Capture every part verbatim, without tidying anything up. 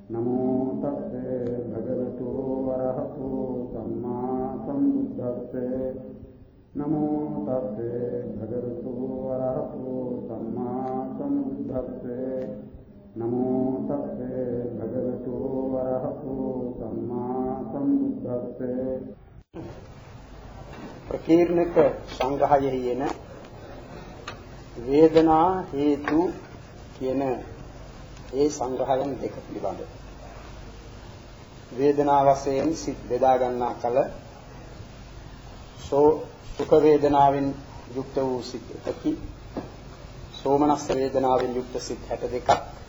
නමෝ තස්සේ භගවතු වරහතු සම්මා සම්බුද්දස්සේ නමෝ තස්සේ භගවතු වරහතු සම්මා සම්බුද්දස්සේ නමෝ තස්සේ භගවතු වරහතු සම්මා සම්බුද්දස්සේ ප්‍රකීර්ණක සංග්‍රහයෙහි එන වේදනා හේතු කියන ඒ සංග්‍රහයන් දෙක පිළිබඳ වේදනා වශයෙන් සිත් බෙදා ගන්නා කල සෝ සුඛ වේදනාවෙන් යුක්ත වූ සිත් එකකි සෝමනස්ස වේදනාවෙන් යුක්ත සිත් හැට දෙකක්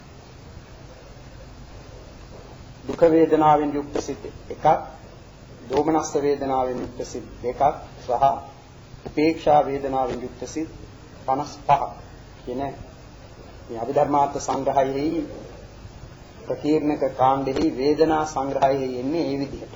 දුක් වේදනාවෙන් යුක්ත සිත් එකක් දෝමනස්ස වේදනාවෙන් යුක්ත සිත් දෙකක් සහ උපේක්ෂා වේදනාවෙන් යුක්ත සිත් පනස් පහක් කියන මේ අභිධර්මාර්ථ සංග්‍රහයෙහි ප්‍රකීර්ණක කාණ්ඩෙහි වේදනා සංග්‍රහයෙහි එන්නේ මේ විදිහට.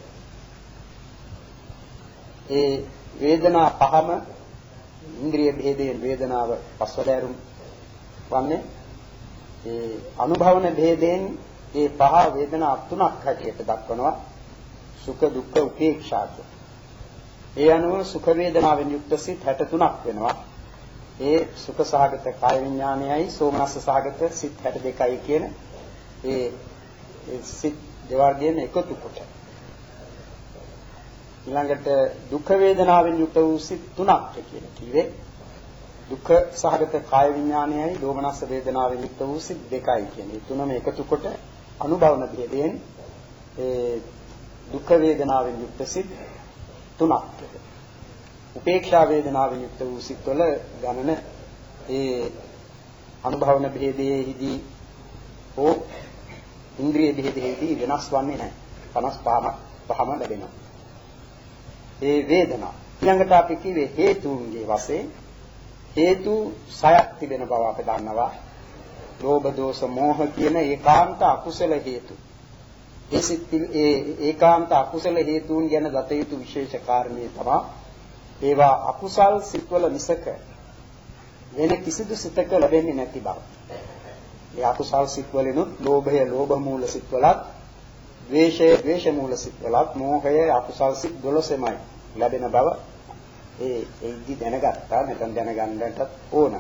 ඒ වේදනා පහම ඉන්ද්‍රිය භේදයෙන් වේදනාව පස්වදෑරුම් වන්නේ ඒ අනුභවන භේදයෙන් ඒ පහ වේදනා තුනක් හැටියට දක්වනවා. සුඛ දුක්ඛ උපේක්ෂා. ඒ අනුව සුඛ වේදනාවෙන් යුක්ත සිත් හැට තුනක් වෙනවා. ඒ සුඛ සහගත කාය විඥානයයි සෝමනස්ස සහගත සිත් හැට දෙකයි කියන ඒ සිත් දෙවර්ගයෙන් එකතු කොට ඊළඟට දුක් වේදනාවෙන් යුක්ත වූ සිත් තුනක් කියන කිව්වේ දුක් සහගත කාය විඥානයයි දෝමනස්ස වේදනාවෙන් යුක්ත වූ සිත් දෙකයි කියන මේ තුනම එකතු කොට අනුභවන භේදයෙන් ඒ දුක් වේදනාවෙන් යුක්ත සිත් තුනක්. උපේක්ෂා වේදනාවෙන් යුක්ත වූ සිත්වල ගණන ඒ අනුභවන භේදයේදී හෝ ඉන්ද්‍රිය භේදයේදී වෙනස් වන්නේ නැහැ. පනස් පහම පහම ලැබෙනවා. ඒ වේදනා ඊළඟට අපි කිව්වේ හේතුන්ගේ වශයෙන් හේතු සයක් තිබෙන බව අපි දන්නවා. ලෝභ දෝෂ මෝහ කියන ඒකාන්ත අකුසල හේතු. ඒ සිත් ඒ ඒකාන්ත අකුසල හේතුන් ගැන දත යුතු විශේෂ කාරණේ තමයි ඒවා අකුසල් සිත්වල මිසක වෙන කිසිදු සිතක ලැබෙන්නේ නැති බව. ඒ අකුසල් සිත්වලිනුත් ලෝභය ලෝභ මූල සිත්වලත්, ද්වේෂය ද්වේෂ මූල සිත්වලත්, මෝහය අකුසල් සිත් දොළොසෙමයි ලැබෙන බව ඒ ඒදි දැනගත්තා. නැත්නම් දැනගන්නටත් ඕන.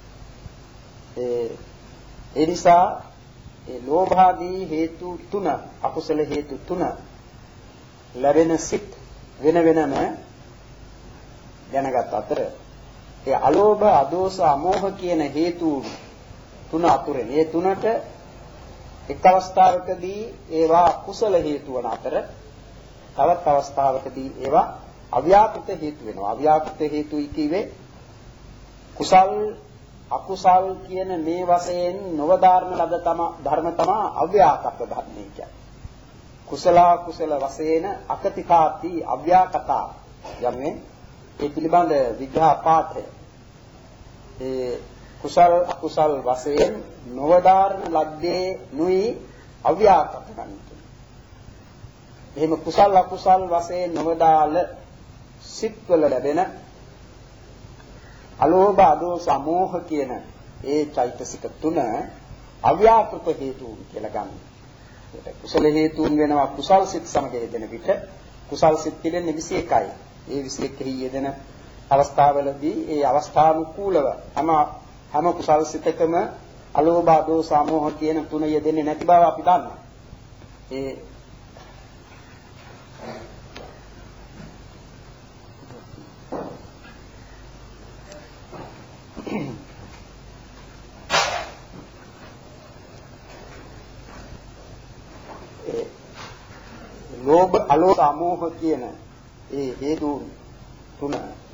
ඒ ඒ නිසා ඒ ලෝභාදී හේතු තුන අකුසල හේතු තුන ලැබෙන සිත් වෙන වෙනම දැනගත් අතර ඒ අලෝභ අදෝස අමෝහ කියන හේතු තුන අතුරෙන් මේ තුනට එක් අවස්ථාවකදී ඒවා කුසල හේතු වන අතර තවත් අවස්ථාවකදී ඒවා අව්‍යාකෘත හේතු වෙනවා. අව්‍යාකෘත හේතුයි කිව්වේ කුසල් අකුසල් කියන මේ වශයෙන් නොවදාරන ලද තම ධර්ම තමයි අව්‍යාකෘත ධර්මයි කියන්නේ. කුසල කුසල වශයෙන් අකතිකාති අව්‍යාකතා යන්නේ ඒ පිළිබඳ විග්‍රහ පාඨය ඒ කුසල් අකුසල් වශයෙන් නොවදාරන ලද්දේ නුයි අව්‍යාකෘත ගන්නට. එහෙම කුසල් අකුසල් වශයෙන් නොවදාල සිත්වල ලැබෙන අලෝභ අදෝස අමෝහ කියන ඒ චෛතසික තුන අව්‍යාකෘත හේතුන් කියලා ගන්න. ඒකට කුසල හේතුන් වෙනවා කුසල් සිත් සමග යෙදෙන විට කුසල් සිත් පිළිෙන්නේ විසි එකයි. ඒ විසි එකෙහි යෙදෙන අවස්ථාවලදී ඒ අවස්ථානුකූලව හැම හැම කුසල් සිතකම අලෝභ අදෝස අමෝහ කියන තුන යෙදෙන්නේ නැති බව අපි දන්නවා. ඒ ලෝභ අලෝභ අමෝහ කියන ඒ හේතු තුන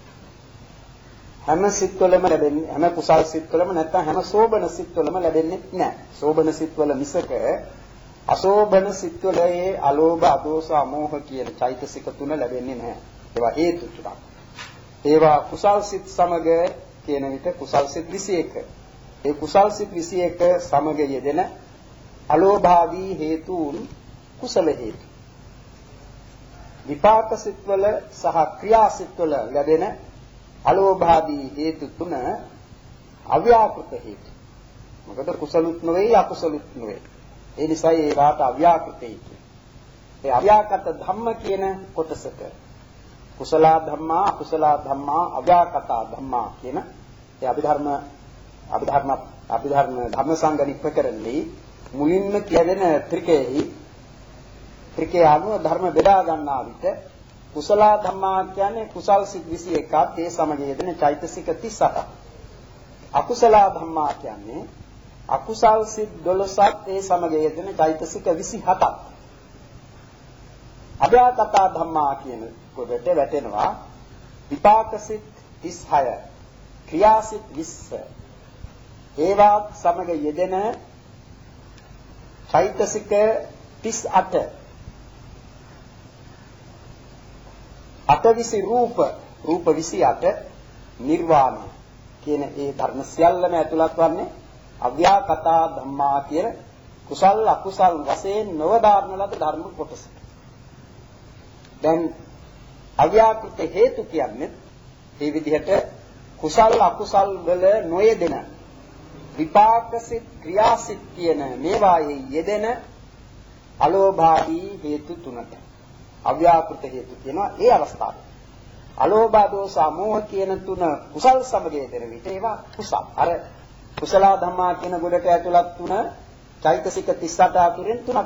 හැම සිත්වලම ලැබෙන්නේ හැම කුසල් සිත්වලම නැත්නම් හැම සෝබන සිත්වලම ලැබෙන්නේ නැහැ. සෝබන සිත්වල මිසක අසෝබන සිත්වල ඒ අලෝභ අදෝස අමෝහ කියන චෛතසික තුන ලැබෙන්නේ නැහැ. ඒවා හේතු ටිකක්. ඒවා කුසල් සිත් සමග කියන විට කුසල් සිත් විසි එක. ඒ කුසල් සිත් විසි එක සමග යෙදෙන අලෝභාදී හේතුන් කුසල හේතු. විපාක සිත්වල සහ ක්‍රියා සිත්වල ලැබෙන අලෝභාදී හේතු තුන අව්‍යාකෘත හේතු. මොකද කුසලුත් නොවේ අකුසලුත් නොවේ. ඒ නිසා ඒකට අව්‍යාකෘතයි කියන්නේ. ඒ අව්‍යාකත ධම්ම කියන කොටසට කුසල ධම්මා අකුසල ධම්මා අව්‍යාකත ධම්මා කියන ඒ අභිධර්ම අභිධර්ම අභිධර්ම ධර්ම සංගණි ප්‍රකරණේ මුලින්ම කියවෙන ත්‍රිකේහි ත්‍රිකේ අනුව ධර්ම බෙදා ගන්නා විට කුසල ධම්මා කියන්නේ කුසල් සිත් විසි එකක් ඒ සමග යෙදෙන චෛතසික තිස් අටක්. අකුසල ධම්මා කියන්නේ අකුසල් සිත් දොළොසක් ඒ සමග යෙදෙන චෛතසික විසි හතක්. අව්‍යාකත ධම්මා කියන කොටට වැටෙනවා විපාක සිත් තිස් හය, ක්‍රියා සිත් විස්ස. ඒවා සමග යෙදෙන චෛතසික තිස් අට. අටවිසි රූප, රූප විසි අට නිර්වාණ කියන ඒ ධර්ම සියල්ලම ඇතුළත් වන්නේ අව්‍යාකත ධම්මා කියන කුසල් අකුසල් වශයෙන් නවදාරන ලද ධර්ම කොටස. දැන් අව්‍යාකෘත හේතු කියන්නේ මේ විදිහට කුසල් අකුසල් වල නොයෙදෙන විපාක සිත් ක්‍රියා සිත් කියන මේවායේ යෙදෙන අලෝභාදී හේතු තුනට අව්‍යාකෘත හේතු කියනවා. ඒ අවස්ථාවේ අලෝභ දෝස අමෝහ කියන තුන කුසල් සමග යෙදෙන විට ඒවා කුසල්. අර කුසල ධම්මා කියන ගොඩට ඇතුළත් තුන චෛතසික තිස් අට අතුරෙන් තුනක්.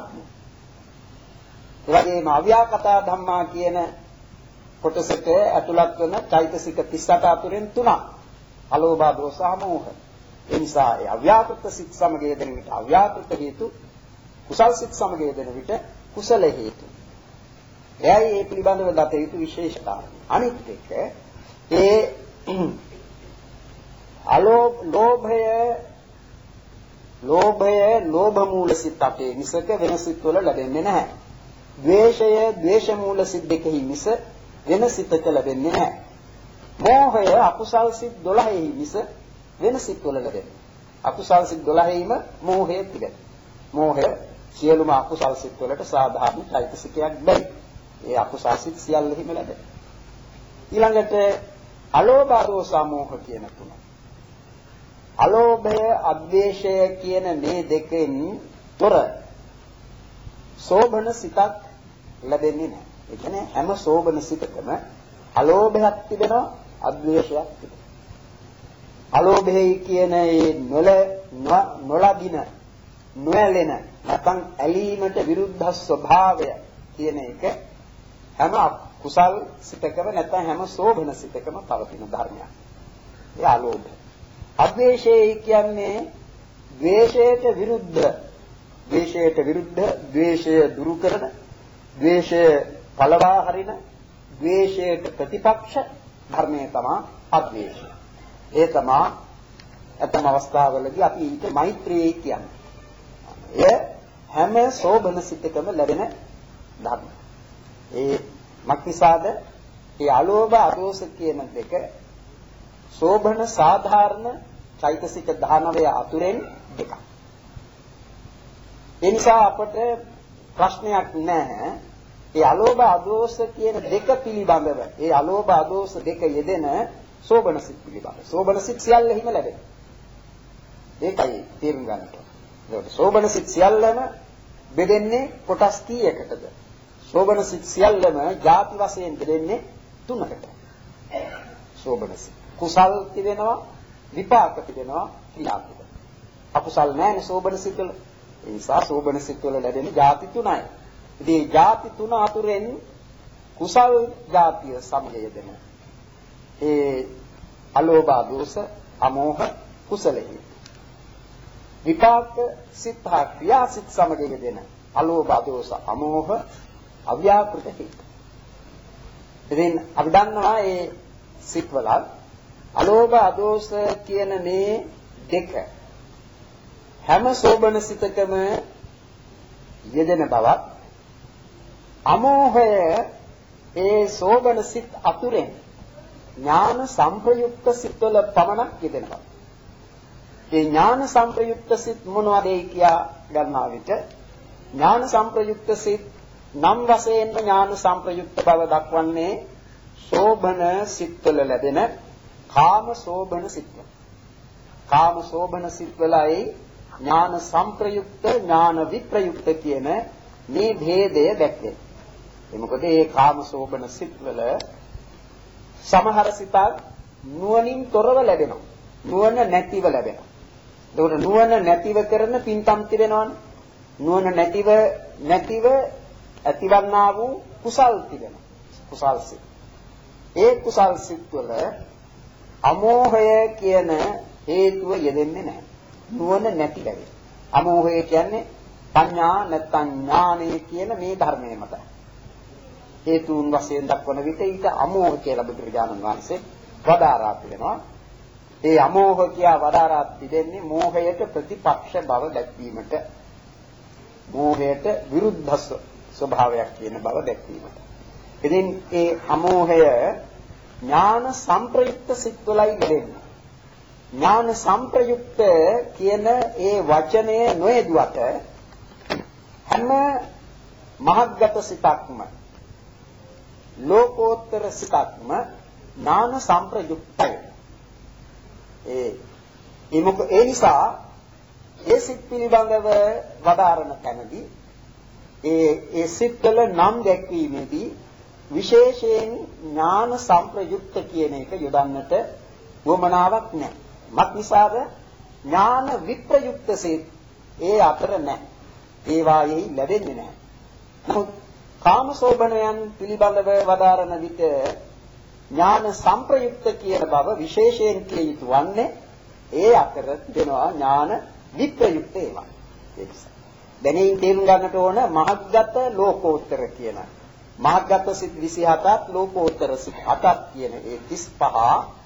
ඒ වගේම අව්‍යාකත ධම්මා කියන කොටසට ඇතුළත් වන චෛතසික තිස් අට අතුරෙන් තුනක්. අලෝභ දෝස අමෝහ. ඒ නිසා ඒ අව්‍යාකෘත සිත් සමග යෙදෙන විට අව්‍යාකෘත හේතු, කුසල් සිත් සමග යෙදෙන විට කුසල හේතු. එයයි ඒ පිළිබඳව දත යුතු විශේෂතාවය. අනිත් එක ඒ අලෝභ ලෝභය ලෝභය ලෝභ මූල සිත් අපේ මිසක වෙන සිත් වල ලැබෙන්නේ නැහැ. ද්වේෂය ද්වේෂ මූල සිත් දෙකෙහි මිස වෙන සිතක ලැබෙන්නේ නැහැ. මෝහය අකුසල් සිත් දොළහෙහි මිස වෙන සිත් වල ලැබෙන්නේ. අකුසල් සිත් දොළහෙහිම මෝහය තිබෙනවා. මෝහය සියලුම අකුසල් සිත් වලට සාධාරණ චෛතසිකයක් බැරි. ඒ අකුසල් සිත් සියල්ලෙහිම ලැබෙනවා. ඊළඟට අලෝභ දෝස අමෝහ කියන තුන. අලෝභය අද්වේෂය කියන මේ දෙකෙන් තොර සෝබන සිතක් ලැබෙන්නේ නැහැ. ඒ කියන්නේ හැම සෝබන සිතකම අලෝභයක් තිබෙනවා, අද්වේෂයක් තිබෙනවා. අලෝභයයි කියන ඒ නොල නොලදින නොඇලෙන නැත්නම් ඇලීමට විරුද්ධ ස්වභාවය කියන එක හැම කුසල් සිතකම නැත්නම් හැම සෝබන සිතකම පවතින ධර්මයක්. ඒ අලෝභය. අද්වේෂය කියන්නේ ද්වේෂයට විරුද්ධ, ද්වේෂයට විරුද්ධ, ද්වේෂය දුරු කරන, ද්වේෂය පළවා හරින, ද්වේෂයට ප්‍රතිපක්ෂ ධර්මය තමයි අද්වේෂය. ඒ තමයි අතම අවස්ථාවලදී අපි ඊට මෛත්‍රිය කියන්නේ. එය හැම සෝබන සිතකම ලැබෙන ධර්ම. ඒ මක්නිසාද ඒ අලෝභ අදෝස කියන දෙක සෝබන සාධාරණ චෛතසික දහනවය අතුරෙන් දෙකක්. ඒ නිසා අපට ප්‍රශ්නයක් නැහැ. ඒ අලෝභ අදෝස කියන දෙක පිළිබඳව, ඒ අලෝභ අදෝස දෙක යෙදෙන සෝබන සිත් පිළිබඳව. සෝබන සිත් සියල්ලෙහිම ලැබෙනවා. ඒකයි තේරුම් ගන්න ඕනේ. ඒක සෝබන සිත් සියල්ලම බෙදෙන්නේ කොටස් කීයකටද? සෝබන සිත් සියල්ලම ಜಾති වශයෙන් බෙදෙන්නේ තුනකට. සෝබන සිත් කුසල් තිබෙනවා, විපාක තිබෙනවා, ක්‍රියා තිබෙනවා. අකුසල් නැහැ සෝබන සිත් වල. ඒ නිසා සෝබන සිත් වල ලැබෙන ಜಾති තුනයි. ඉතින් මේ ಜಾති තුන අතුරෙන් කුසල් ಜಾතිය සමගයදෙන ඒ අලෝභ දෝෂ අමෝහ කුසලෙහි විපාක සිත් හා ක්‍රියා සිත් සමගයදෙන අලෝභ දෝෂ අමෝහ අව්‍යාකෘත හේතු. ඉතින් අපි දන්නවා මේ සිත් වල අලෝභ අදෝෂ කියන මේ දෙක හැම සෝබන සිතකම යෙදෙන බවත්, අමෝහය ඒ සෝබන සිත් අතුරෙන් ඥාන සංප්‍රයුක්ත සිත්වල පමණක් යෙදෙනවා. ඒ ඥාන සංප්‍රයුක්ත සිත් මොනවද කියා ගන්නා විට ඥාන සංප්‍රයුක්ත සිත් නම් වශයෙන් ඥාන සංප්‍රයුක්ත බව දක්වන්නේ සෝබන සිත්වල ලැබෙන කාම සෝබන සිත්වල. කාම සෝබන සිත්වලයි ඥාන සංප්‍රයුක්ත ඥාන විප්‍රයුක්ත කියන මේ ભેදය දැක්වේ. ඒ මොකද මේ කාමසෝබන සිත්වල සමහර සිතක් නුවණින් තොරව ලැබෙනවා. නුවණ නැතිව ලැබෙනවා. ඒකට නුවණ නැතිව කරන පින්කම් තිබෙනවනේ. නුවණ නැතිව නැතිව ඇතිවන්නා වූ කුසල් තිබෙනවා. කුසල් සිත්. ඒ කුසල් සිත් වල අමෝහය කියන හේතුව යෙදෙන්නේ නැහැ. නුවණ නැති බැරි. අමෝහය කියන්නේ පඤ්ඤා නැත්නම් ඥානය කියන මේ ධර්මයේ මත. හේතුන් වශයෙන් දක්වන විට ඊට අමෝහ කියලා බුදුරජාණන් වහන්සේ වදාරා තිබෙනවා. ඒ අමෝහ කියා වදාරා තිබෙන්නේ මෝහයට ප්‍රතිපක්ෂ බව දැක්වීමට. මෝහයට විරුද්ධ ස්වභාවයක් කියන බව දැක්වීමට. ඉතින් ඒ අමෝහය ඥාන සංප්‍රයුක්ත සිත්වලයි ලැබෙන්නේ. ඥාන සංප්‍රයුක්ත කියන ඒ වචනය නොයදුවට හැම මහත්ගත සිතක්ම ලෝකෝත්තර සිතක්ම ඥාන සංප්‍රයුක්තයි. ඒ එමුක ඒ නිසා ඒ සිත් පිළිබඳව වදාරන තැනදී ඒ ඒ සිත්වල නම් දැක්වීමේදී විශේෂයෙන් ඥාන සංප්‍රයුක්ත කියන එක යොදන්නට වමනාවක් නැහැ. මත් නිසාද ඥාන විප්‍රයුක්ත සිත් ඒ අතර නැහැ. ඒ වායෙහි ලැබෙන්නේ නැහැ. නමුත් කාමසෝබනයන් පිළිබඳව වදාරන විට ඥාන සංප්‍රයුක්ත කියන බව විශේෂයෙන් කිය යුතු වන්නේ ඒ අතර දෙනවා ඥාන විප්‍රයුක්ත ඒවා. ඒ නිසා දැනින් තේරුම් ගන්නට ඕන මහත්ගත ලෝකෝත්තර කියන මහත්ගත සිත් විසිහතක් ලෝකෝත්තර සිත් හතක් කියන ඒ තිස් පහ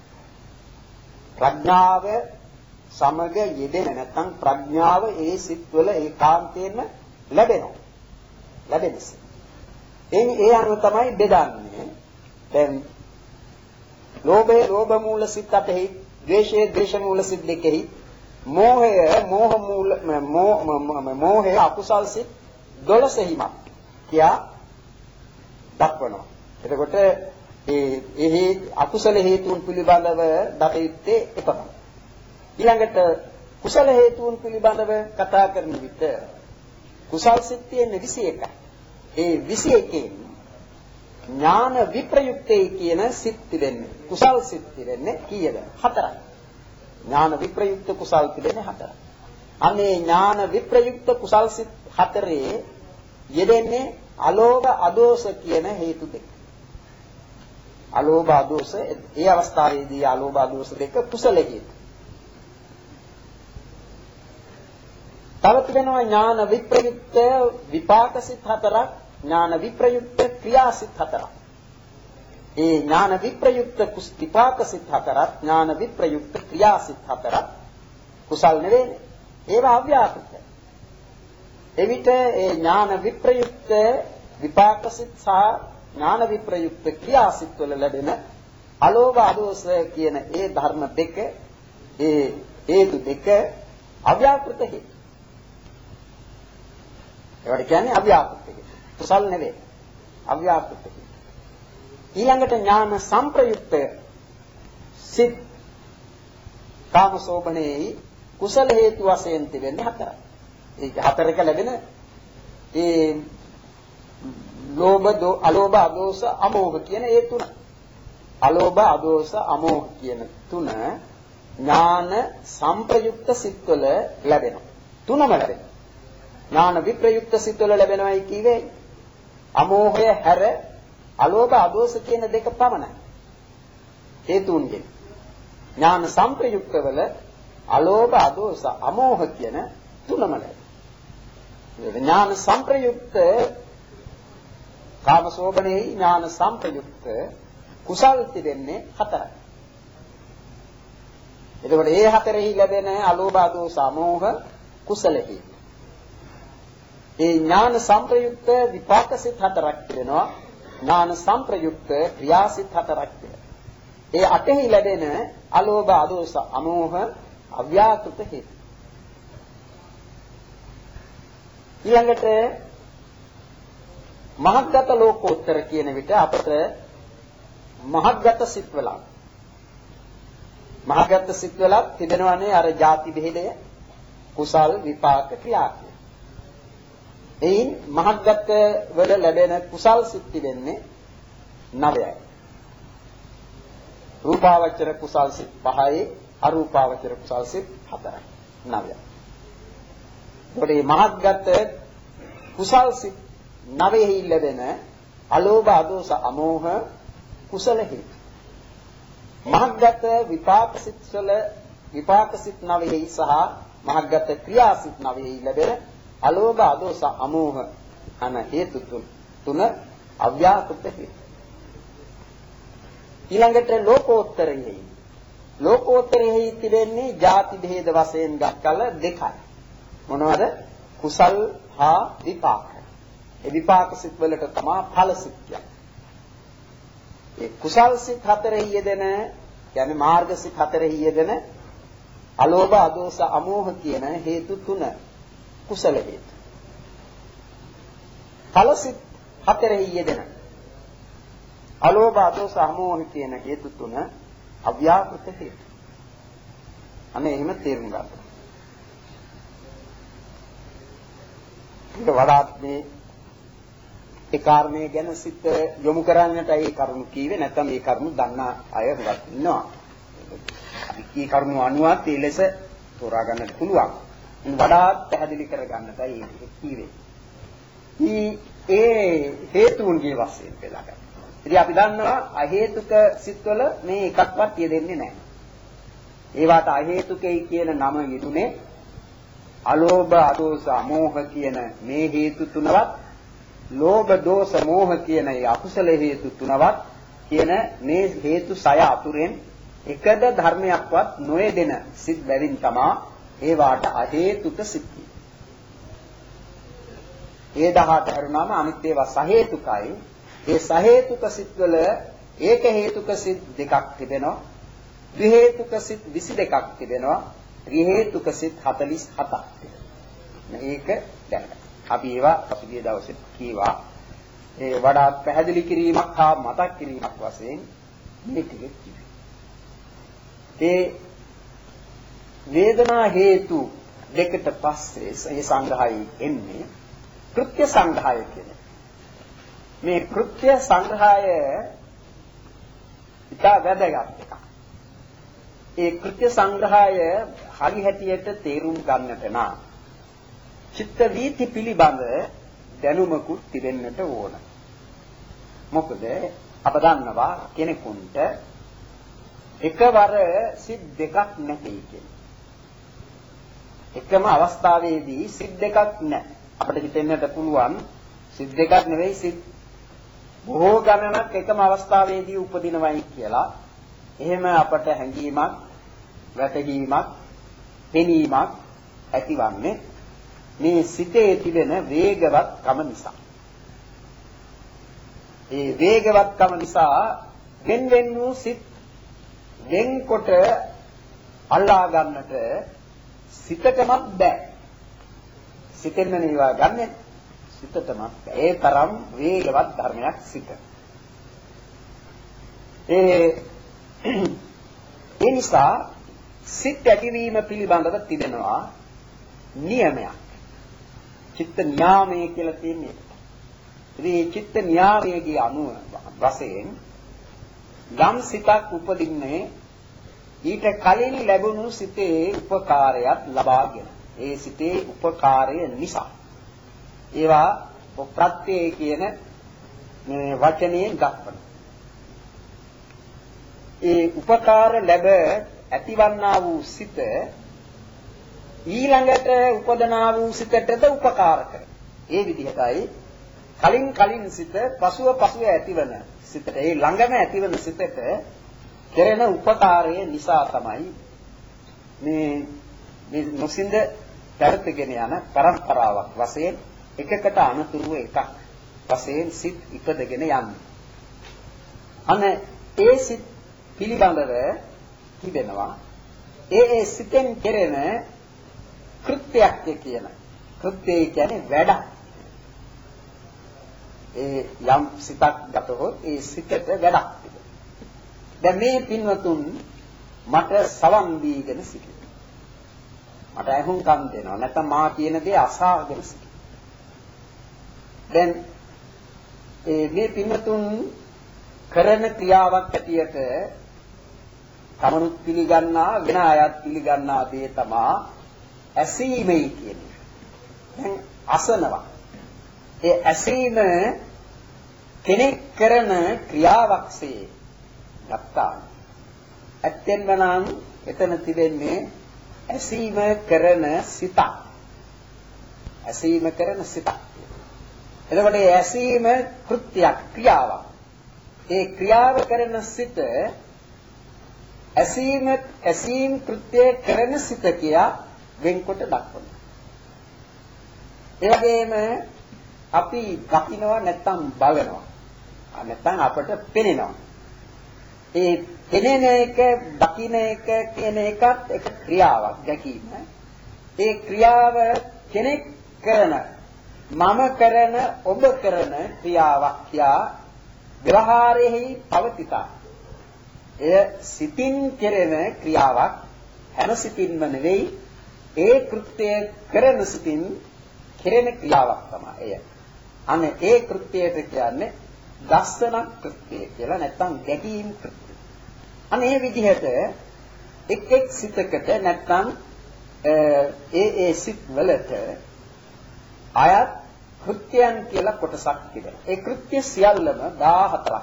ප්‍රඥාව සමග යෙදෙන නැත්නම් ප්‍රඥාව ඒ සිත්වල ඒකාන්තයෙන්ම ලැබෙනවා. ලැබෙනස. එයින් ඒ අනුව තමයි බෙදන්නේ. දැන් ලෝභය ලෝභ මූල සිත් අටෙහි, ද්වේෂය ද්වේෂ මූල සිත් දෙකෙහි, මෝහය මෝහ මූල මෝහය අකුසල් සිත් දොළොසෙහිම කියා දක්වනවා. එතකොට ඒ එහි අකුසල හේතුන් පිළිබඳව දකිත්තේ එකපමණයි. ඊළඟට කුසල හේතුන් පිළිබඳව කතා කරන විට කුසල් සිත් තියෙන්නේ විසි එකයි. ඒ විසි එකෙන් ඥාන විප්‍රයුක්තේ කියන සිත් තිබෙන්නේ කුසල් සිත් තිබෙන්නේ කීයද? හතරයි. ඥාන විප්‍රයුක්ත කුසල් තිබෙන්නේ හතරයි. අනේ ඥාන විප්‍රයුක්ත කුසල් සිත් හතරේ යෙදෙන්නේ අලෝභ අදෝස කියන හේතු දෙක. අලෝභ අදෝස ඒ අවස්ථාවේදී අලෝභ අදෝස දෙක කුසල හේතු. තව තිබෙනවා ඥාන විප්‍රයුක්ත විපාක සිත් හතරක්, ඥාන විප්‍රයුක්ත ක්‍රියා සිත් හතරක්. ඒ ඥාන විප්‍රයුක්ත විපාක සිත් හතරක්, ඥාන විප්‍රයුක්ත ක්‍රියා සිත් හතරක් කුසල් නෙවෙයි. ඒවා අව්‍යාකෘත. එවිට ඒ ඥාන විප්‍රයුක්ත විපාක සිත් සහ ඥාන විප්‍රයුක්ත ක්‍රියා සිත් වල ලැබෙන අලෝභ අදෝස කියන ඒ ධර්ම දෙක, ඒ හේතු දෙක අව්‍යාකෘත හේතු. ඒවට කියන්නේ අව්‍යාකෘත හේතු. කුසල් නෙවෙයි. අව්‍යාකෘත හේතු. ඊළඟට ඥාන සංප්‍රයුක්ත සිත් කාමසෝබනේ කුසල හේතු වශයෙන් තිබෙන්නේ හතරයි. ඒක හතරක ලැබෙන ඒ ලෝභ දෝ අලෝභ අදෝස අමෝහ කියන ඒ තුන. අලෝභ අදෝස අමෝහ කියන තුන ඥාන සංප්‍රයුක්ත සිත්වල ලැබෙනවා. තුනම ලැබෙනවා. ඥාන විප්‍රයුක්ත සිත්වල ලැබෙනවායි කිව්වේ අමෝහය හැර අලෝභ අදෝස කියන දෙක පමණයි. ඒ තුන්ගෙන් ඥාන සංප්‍රයුක්තවල අලෝභ අදෝස අමෝහ කියන තුනම ලැබෙනවා. ඥාන සංප්‍රයුක්ත කාමසෝබනේ ඥාන සංප්‍රයුක්ත කුසල් තිබෙන්නේ හතරයි. එතකොට මේ හතරෙහි ලැබෙන අලෝභ අදෝස අමෝහ කුසලෙහි. ඒ ඥාන සංප්‍රයුක්ත විපාක සිත් හතරක් තිබෙනවා. ඥාන සංප්‍රයුක්ත ක්‍රියා සිත් හතරක් තිබෙනවා. ඒ අටෙහි ලැබෙන අලෝභ අදෝස අමෝහ අව්‍යාකෘත හේතු. ඊළඟට මහත්ගත ලෝකෝත්තර කියන විට අපට මහත්ගත සිත්වල මහත්ගත සිත්වල තිබෙනවානේ අර ಜಾති බෙහෙදය කුසල් විපාක ක්‍රියා කියන. එයින් මහත්ගත වල ලැබෙන කුසල් සිත් තිබෙන්නේ නවයයි. රූපාවචර කුසල් සිත් පහයි, අරූපාවචර කුසල් සිත් හතරයි. නවයයි. ඒකේ මහත්ගත කුසල් සිත් නවයෙහි ලැබෙන අලෝභ අදෝස අමෝහ කුසල හේතු. මහත්ගත විපාක සිත් වල විපාක සිත් නවයෙහි සහ මහත්ගත ක්‍රියා සිත් නවයෙහි ලැබෙන අලෝභ අදෝස අමෝහ අන හේතු තුන අව්‍යාකෘත හේතු. ඊළඟට ලෝකෝත්තරයෙහි ලෝකෝත්තරයෙහි තිබෙන්නේ ಜಾති භේද වශයෙන් දක්කල දෙකයි. මොනවද? කුසල් හා විපාක. ඒ විපාක සිත් වලට තමයි ඵල සිත් කියන්නේ. ඒ කුසල් සිත් හතරෙහි යෙදෙන කියන්නේ මාර්ග සිත් හතරෙහි යෙදෙන අලෝභ අදෝස අමෝහ කියන හේතු තුන කුසල හේතු. ඵල සිත් හතරෙහි යෙදෙන අලෝභ අදෝස අමෝහ කියන හේතු තුන අව්‍යාකෘත හේතු. අනේ එහෙම තේරුම් ගන්න. ඊට වඩාත් මේ ඒ කාරණේ ගැන සිත යොමු කරන්නට ඒ කරුණු කීවේ නැත්නම් මේ කරුණු දන්නා අය හුඟක් ඉන්නවා. මේ කරුණු අනුවත් ඒ ලෙස තෝරා ගන්නට පුළුවන්. වඩාත් පැහැදිලි කර ගන්නටයි ඒක කීවේ. ඒ හේතුන්ගේ වශයෙන් බෙදා ගන්න. ඉතින් අපි දන්නවා අහේතුක සිත්වල මේ එකක්වත් යෙදෙන්නේ නැහැ. ඒවට අහේතුකයි කියන නම යෙදුනේ අලෝභ අදෝස අමෝහ කියන මේ හේතු තුනවත් ලෝභ දෝෂ මෝහ කියන ඒ අකුසල හේතු තුනවත් කියන මේ හේතු සය අතුරෙන් එකද ධර්මයක්වත් නොයෙදෙන සිත් බැවින් තමා ඒවාට අහේතුක සිත්. ඒ දහට හරුණාම අනිත් ඒවා සහේතුකයි. ඒ සහේතුක සිත්වල ඒක හේතුක සිත් දෙකක් තිබෙනවා. ද්වි හේතුක සිත් විසි දෙකක් තිබෙනවා. ත්‍රි හේතුක සිත් හතළිස් හතක් තිබෙනවා. මේක දැනගන්න. අපි ඒවා පසුගිය දවසේ කීවා. ඒ වඩාත් පැහැදිලි කිරීමක් හා මතක් කිරීමක් වශයෙන් මේ ටික කිව්වේ. ඒ වේදනා හේතු දෙකට පස්සේ මේ සංග්‍රහය එන්නේ කෘත්‍ය සංග්‍රහය කියන. මේ කෘත්‍ය සංග්‍රහය ඉතා වැදගත් එකක්. ඒ කෘත්‍ය සංග්‍රහය හරි හැටියට තේරුම් ගන්නට නම් චිත්ත වීති පිළිබඳ දැනුමකුත් තිබෙන්නට ඕන. මොකද අප දන්නවා කෙනෙකුට එකවර සිත් දෙකක් නැtei කියන්නේ. එකම අවස්ථාවේදී සිත් දෙකක් නැහැ. අපිට හිතෙන්නට පුළුවන් සිත් දෙකක් නෙවෙයි සිත් බොහෝ ගණනක් එකම අවස්ථාවේදී උපදිනවයි කියලා. එහෙම අපට හැඟීමක්, වැටහීමක්, පෙනීමක් ඇතිවන්නේ මේ සිතේ තිබෙන වේගවත්කම නිසා. ඒ වේගවත්කම නිසා වෙන වෙන වූ සිත් වෙන්කොට අල්ලා ගන්නට සිතටම බෑ. සිතෙන් නෙවෙයි ගන්නෙ සිතටම බෑ. ඒ තරම් වේගවත් ධර්මයක් සිත. ඒ ඒ නිසා සිත් ඇතිවීම පිළිබඳව තිබෙනවා නියමයක්. චිත්ත න්යාමය කියලා තියෙන්නේ. ඉතින් චිත්ත න්යාමයේ අනුව වශයෙන් යම් සිතක් උපදින්නේ ඊට කලින් ලැබුණු සිතේ උපකාරයක් ලබාගෙන. ඒ සිතේ උපකාරය නිසා. ඒවා ප්‍රත්‍යය කියන මේ වචනයෙන් දක්වන. ඒ උපකාර ලැබ ඇතිවන්නා වූ සිත ඊළඟට උපදනා වූ සිතටද උපකාර කරන. ඒ විදිහටයි කලින් කලින් සිත පසුව පසුව ඇතිවන සිතට ඒ ළඟම ඇතිවන සිතට කෙරෙන උපකාරය නිසා තමයි මේ මේ නොසින්ද පැවතගෙන යන පරම්පරාවක් වශයෙන් එකකට අනුතුරුව එකක් වශයෙන් සිත් ඉපදගෙන යන්නේ. අන්න ඒ සිත් පිළිබඳව තිබෙනවා ඒ ඒ සිතෙන් කෙරෙන කෘත්‍යයක් කියන. කෘත්‍යය කියන්නේ වැඩ. ඒ යම් සිතක් ගතහොත් ඒ සිතට වැඩක් තිබෙනවා. දැන් මේ පින්වතුන් මට සවන් දීගෙන සිටිනවා. මට ඇහුම්කම් දෙනවා. නැත්නම් මා කියන දේ අසාගෙන සිටිනවා. දැන් ඒ මේ පින්තුන් කරන ක්‍රියාවක් ඇටියට තමනුත් පිළිගන්නා වෙන අයත් පිළිගන්නා දේ තමයි ඇසීමයි කියන්නේ. දැන් අසනවා. ඒ ඇසීම කෙනෙක් කරන ක්‍රියාවක්සේ ගත්තා. ඇත්තෙන්ම නම් එතන තිබෙන්නේ ඇසීම කරන සිතක්. ඇසීම කරන සිතක්. එතකොට ඒ ඇසීම කෘත්‍යයක් ක්‍රියාවක්. ඒ ක්‍රියාව කරන සිත ඇසීම ඇසීම් කෘත්‍ය කරන සිත කියා වෙන්කොට දක්වනවා. ඒ වගේම අපි දකිනවා නැත්නම් බලනවා. නැත්නම් අපට පෙනෙනවා. ඒ පෙනෙන එක දකින්න එක කියන එකත් එක ක්‍රියාවක් දැකීම. ඒ ක්‍රියාව කෙනෙක් කරන මම කරන ඔබ කරන ක්‍රියාවක් යා ව්‍යවහාරෙහි පවතිතා. එය සිතින් කෙරෙන ක්‍රියාවක් හැම සිතින්ම නෙවෙයි ඒ කෘත්‍යය කරන සිතින් කෙරෙන ක්‍රියාවක් තමයි එය. අනේ ඒ කෘත්‍යයට කියන්නේ දස්සන කෘත්‍යය කියලා නැත්නම් දැකීම් කෘත්‍යය. අනේ මේ විදිහට එක් එක් සිතකට නැත්නම් ඒ ඒ සිත් වලට අයත් කෘත්‍යයන් කියලා කොටසක් තිබෙනවා. ඒ කෘත්‍ය සියල්ලම දාහතරක්.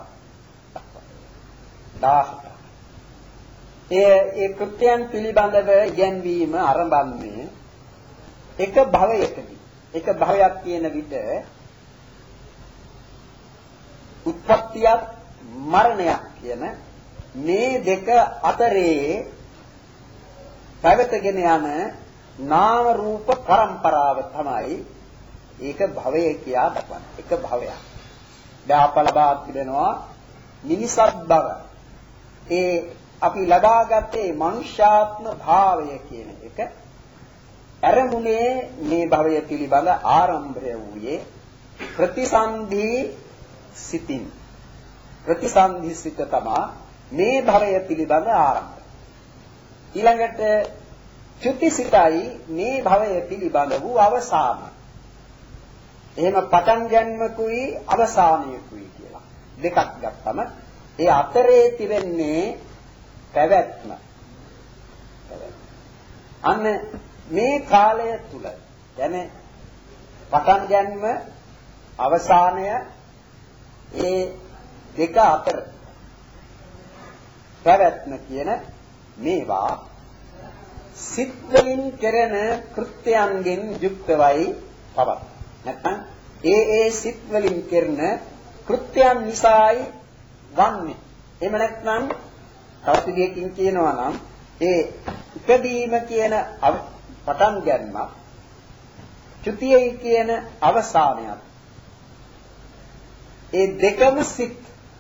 දාහතරක්. ඒ ඒ කෘත්‍යයන් පිළිබඳව ඉගැන්වීම ආරම්භන්නේ එක භවයකදී. එක භවයක් කියන විට උත්පත්තියක් මරණයක් කියන මේ දෙක අතරේ පැවතගෙන යන නාම රූප පරම්පරාව තමයි ඒක භවය කියා දක්වන්නේ. එක භවයක්. දැන් අප ලබා තිබෙනවා මිනිසත් භව. ඒ අපි ලබාගත්තේ මනුෂ්‍යාත්ම භාවය කියන එක අරමුණේ මේ භවය පිළිබඳ ආරම්භය වූයේ ප්‍රතිසන්ධි සිතින්. ප්‍රතිසන්ධි සිත තමයි මේ භවය පිළිබඳ ආරම්භය. ඊළඟට චුතිසිතයි මේ භවය පිළිබඳ වූ අවසානය. එහෙම පටන් ගැනීමකුයි අවසානයකුයි කියලා දෙකක් ගත්තම ඒ අතරේ තිබෙන්නේ පැවැත්ම. අන්න මේ කාලය තුල يعني පටන් ගැනීම අවසානය ඒ දෙක අතර පැවැත්ම කියන මේවා සිත් වලින් කරන කෘත්‍යයන්ගෙන් යුක්තවයි පවත්. නැත්නම් ඒ ඒ සිත් වලින් කරන කෘත්‍යයන් නිසායි වන්නේ. එහෙම නැත්නම් තවත් විදිහකින් කියනවා නම් ඒ ඉපදීම කියන පටන් ගැනීමක් චුතියයි කියන අවසානයක්. ඒ දෙකම සිත්.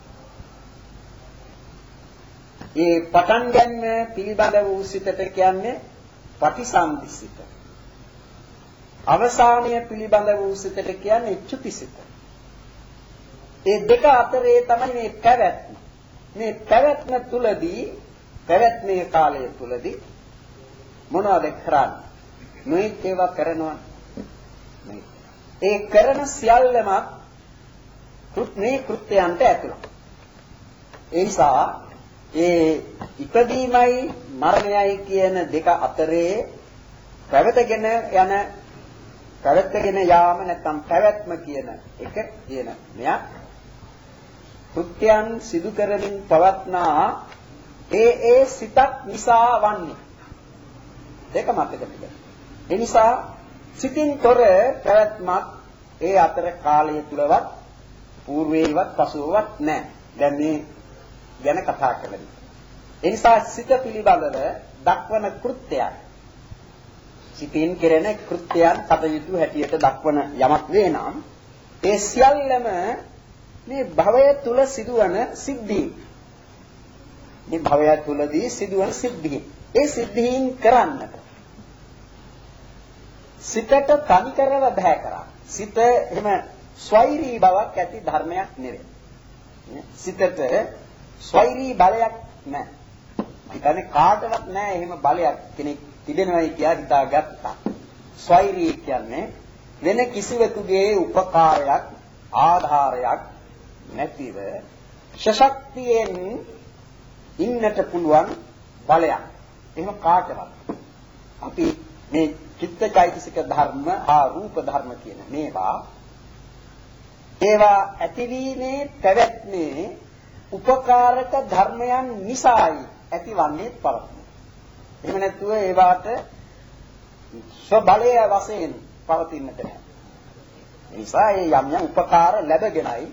ඒ පටන් ගැනීම පිළිබඳ වූ සිතට කියන්නේ ප්‍රතිසන්ධි සිත. අවසානය පිළිබඳ වූ සිතට කියන්නේ චුතිසිත. ඒ දෙක අතරේ තමයි මේ පැවැත්ම. මේ පැවැත්ම තුලදී පැවැත්මේ කාලය තුලදී මොනවද කරන්නේ? මේ ඒවා කරනවා. ඒ කරන සියල්ලම මේ කෘත්‍යයන්ට ඇතුළත්. ඒ නිසා ඒ ඉපදීමයි මරණයයි කියන දෙක අතරේ පැවතගෙන යන පැවැත්ගෙන යාම නැත්නම් පැවැත්ම කියන එක කියන මෙයක් කෘත්‍යයන් සිදු කරමින් පවත්නා ඒ ඒ සිතක් නිසා වන්නේ. ඒක මතක තිබෙන්න. ඒ නිසා සිතින් තොර පැවැත්මක් ඒ අතර කාලය තුලවත් పూర్වේවත් පසුවවත් නැහැ. දැන් මේ ගැන කතා කරන්නේ. ඒ නිසා සිත පිළිබඳව දක්වන කෘත්‍යයන් සිතින් කෙරෙන කෘත්‍යයන් කටයුතු හැටියට දක්වන යමක් වේ නම් ඒ සියල්ලම මේ භවය තුල සිදුවන සිද්ධි. මේ භවය තුලදී සිදුවන සිද්ධි. ඒ සිද්ධීන් කරන්නට සිතට තනි කරව බෑ කරා. සිත එහෙම ස්වෛරී බවක් ඇති ධර්මයක් නෙවෙයි. සිතට ස්වෛරී බලයක් නැහැ. හිතන්නේ කාටවත් නැහැ එහෙම බලයක් කෙනෙක් තිබෙනවයි කියලා හිතාගත්තා. ස්වෛරී කියන්නේ වෙන කිසිවෙකුගේ උපකාරයක් ආධාරයක් නැතිව ශක්තියෙන් ඉන්නට පුළුවන් බලයක්. එහෙම කාටවත් අපි මේ චිත්තචෛතසික ධර්ම හා රූප ධර්ම කියන මේවා ඒවා ඇතිවීමේ පැවැත්මේ උපකාරක ධර්මයන් නිසායි ඇතිවන්නේ පවතින්නේ. එහෙම නැතුව ඒවාට ස්වබලය වශයෙන් පවතින්නට බෑ. ඒ නිසා ඒ යම් යම් උපකාර ලැබගෙනයි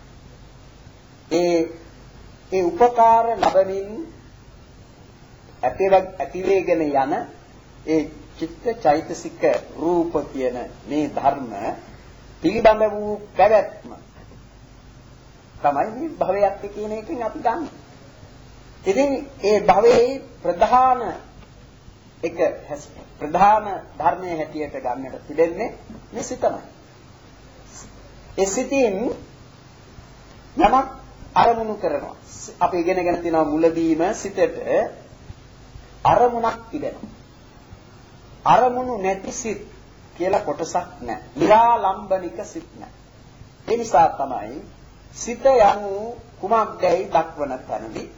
ඒ ඒ උපකාර ලැබමින් ඇතිව ඇතිවේගෙන යන ඒ චිත්ත චෛතසික රූප කියන මේ ධර්ම පිළිබඳ වූ පැවැත්ම තමයි මේ භවයක් කියන එකෙන් අපි ගන්න. ඉතින් ඒ භවයේ ප්‍රධාන එක ප්‍රධාන ධර්මයේ හැටියට ගන්නට තිබෙන්නේ මේ සිතමයි. ඒ සිතින් යමක් අරමුණු කරනවා. අපි ඉගෙනගෙන තියෙනවා මුලදීම සිතට අරමුණක් තිබෙනවා. අරමුණු නැති සිත් කියලා කොටසක් නැහැ. නිරාලම්බනික සිත් නැහැ. ඒ නිසා තමයි සිත යනු කුමක්දයි දක්වන තැනදී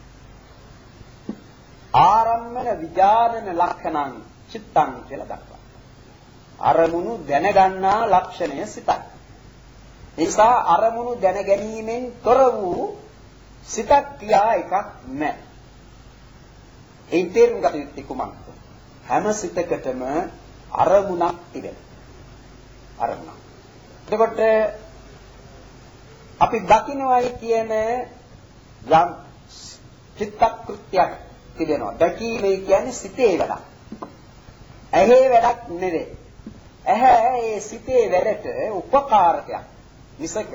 ආරම්මන විඥානන ලක්ෂණං චිත්තං කියලා දක්වනවා. අරමුණු දැනගන්නා ලක්ෂණය සිතයි. ඒ නිසා අරමුණු දැන ගැනීමෙන් තොර වූ සිතක් කියා එකක් නැහැ. ඒ තේරුම් ගත යුත්තේ කුමක්ද? හැම සිතකටම අරමුණක් තිබෙනවා. අරමුණ. එතකොට අපි දකින්නයි කියන යම් චිත්තක්‍ෘත්‍යයක් තිබෙනවා. දැකීමේ කියන්නේ සිතේ වැඩක්. ඇහි වැඩක් නෙවෙයි. ඇහැ ඒ සිතේ වැඩට උපකාරකයක්. විසක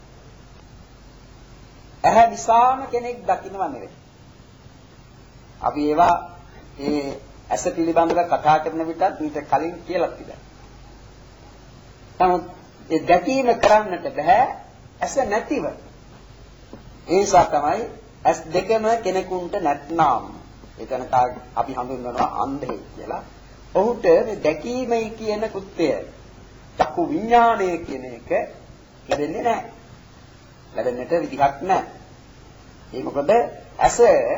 ඇහැ නිසාම කෙනෙක් දකින්නව නෙවෙයි. අපි ඒවා ඒ ඇස පිළිබඳව කතා කරන විටත් ඊට කලින් කියලා තිබෙනවා. නමුත් ඒ දැකීම කරන්නට බෑ ඇස නැතිව. ඒ නිසා තමයි ඇස් දෙකම කෙනෙකුට නැත්නම් එතන අපි හඳුන්වනවා අන්ධයෙක් කියලා. ඔහුට මේ දැකීමයි කියන කෘත්‍යය චක්කු විඥානය කියන එක ලැබෙන්නේ නැහැ. ලැබෙන්නට විදිහක් නැහැ. ඒ මොකද ඇස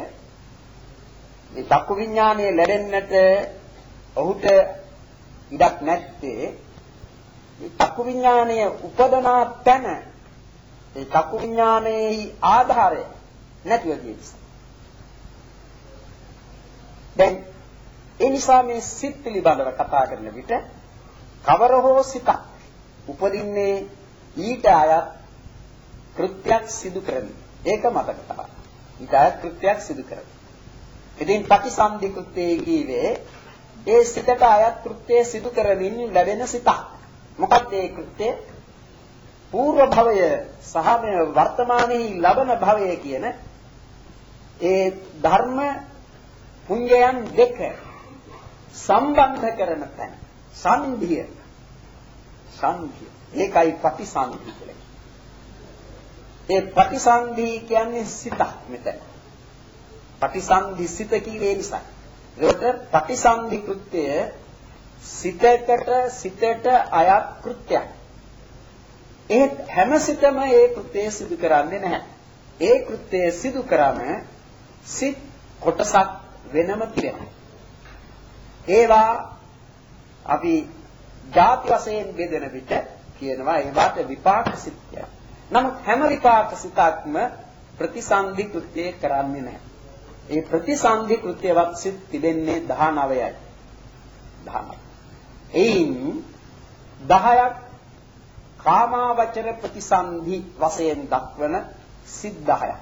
මේ චක්කු විඥානය ලැබෙන්නට ඔහුට ඉඩක් නැත්තේ මේ චක්කු විඥානය උපදනා තැන ඒ චක්කු විඥානයේ ආධාරය නැතිව ගිය නිසා. දැන් ඒ නිසා මේ සිත් පිළිබඳව කතා කරන විට කවර හෝ සිතක් උපදින්නේ ඊට අයත් කෘත්‍යයක් සිදු කරමින්. ඒක මතක තබා. ඊට අයත් කෘත්‍යයක් සිදු කරමින්. ඉතින් ප්‍රතිසන්දි කෘත්‍යයේ කීවේ ඒ සිතට අයත් කෘත්‍ය සිදු කරමින් ලැබෙන සිතක්. මොකක්ද ඒ කෘත්‍යය? పూర్ව භවය සහ මේ වර්තමානයේ ලබන භවය කියන ඒ ධර්ම පුඤ්ජයන් දෙක සම්බන්ධ කරන තැන සංධිය සංධිය ඒකයි ප්‍රතිසන්දි කියලා. ඒ ප්‍රතිසන්දි කියන්නේ සිතක් මෙතන. ප්‍රතිසන්දි සිත කියන්නේ නිසා. ඒකට ප්‍රතිසන්දි කෘත්‍යය සිතකට සිතට අයත් කෘත්‍යයක්. ඒ හැම සිතම ඒ කෘත්‍යය සිදු කරන්නේ නැහැ. ඒ කෘත්‍යය සිදු කරාම සිත් කොටසක් වෙනම තිබෙනවා. ඒවා අපි ಜಾති වශයෙන් බෙදෙන විට කියනවා ඒවට විපාක සිත් කියලා. නමුත් හැම විපාක සිතක්ම ප්‍රතිසන්දි කෘත්‍යය කරන්නේ නැහැ. ඒ ප්‍රතිසන්දි කෘත්‍යවත් සිත් තිබෙන්නේ දහනවයයි. දහනවය. එයින් දහයක් කාමාවචර ප්‍රතිසන්දි වශයෙන් දක්වන සිත් දහයක්.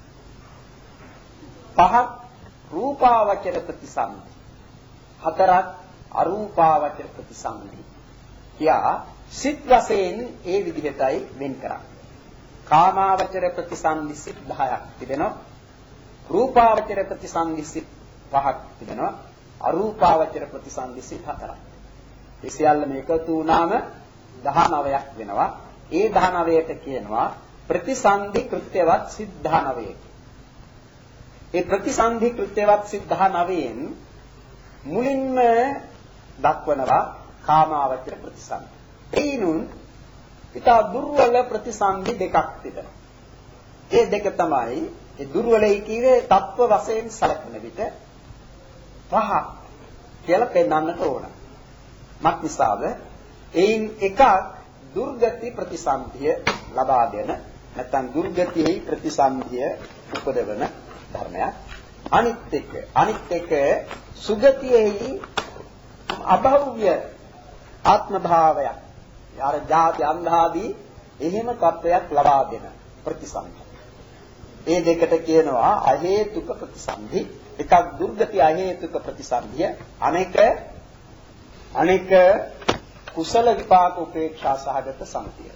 පහක් රූපාවචර ප්‍රතිසන්දි. හතරක් අරූපාවචර ප්‍රතිසන්දි. කියා සිත් වශයෙන් ඒ විදිහටයි වෙන් කරන්නේ. කාමාවචර ප්‍රතිසන්දි සිත් දහයක් තිබෙනවා. රූපාවචර ප්‍රතිසන්දි සිත් පහක් තිබෙනවා. අරූපාවචර ප්‍රතිසන්දි සිත් හතරක්. ඒ සියල්ලම එකතු වුණාම දහනවයක් වෙනවා. ඒ දහනවයට කියනවා ප්‍රතිසන්දි කෘත්‍යවත් සිත් දහනවය. ඒ ප්‍රතිසන්දි කෘත්‍යවත් සිත් දහනවයෙන් මුලින්ම දක්වනවා කාමාවචර ප්‍රතිසන්දි. ඒනුන් ඉතා දුර්වල ප්‍රතිසන්දි දෙකක් තිබෙනවා. ඒ දෙක තමයි ඒ දුර්වලයි කියවේ තත්ත්ව වශයෙන් සැලකෙන විට පහ කියලා පෙන්වන්නට ඕන. මත් නිසාද එයින් එකක් දුර්ගති ප්‍රතිසන්දිය ලබා දෙන නැත්නම් දුර්ගතිෙහි ප්‍රතිසන්දිය උපදවන ධර්මයක්. අනිත් එක අනිත් එක සුගතියෙහි අභව්‍ය ආත්ම භාවයක්. යාර ජාති අන්ධාදී එහෙම තත්වයක් ලබා දෙන ප්‍රතිසන්දි. ඒ දෙකට කියනවා අහේතුක ප්‍රතිසන්දි. එකක් දුර්ගති අහේතුක ප්‍රතිසන්දිය, අනෙක අනෙක කුසල විපාක උපේක්ෂා සහගත සම්පතිය.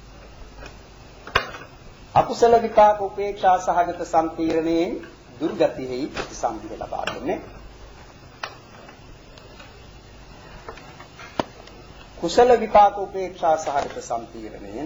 අකුසල විපාක උපේක්ෂා සහගත සම්පීර්ණයෙන් දුර්ගතිෙහි ප්‍රතිසන්දිය ලබා දෙන්නේ. කුසල විපාක උපේක්ෂා සහගත සම්පීර්ණයෙන්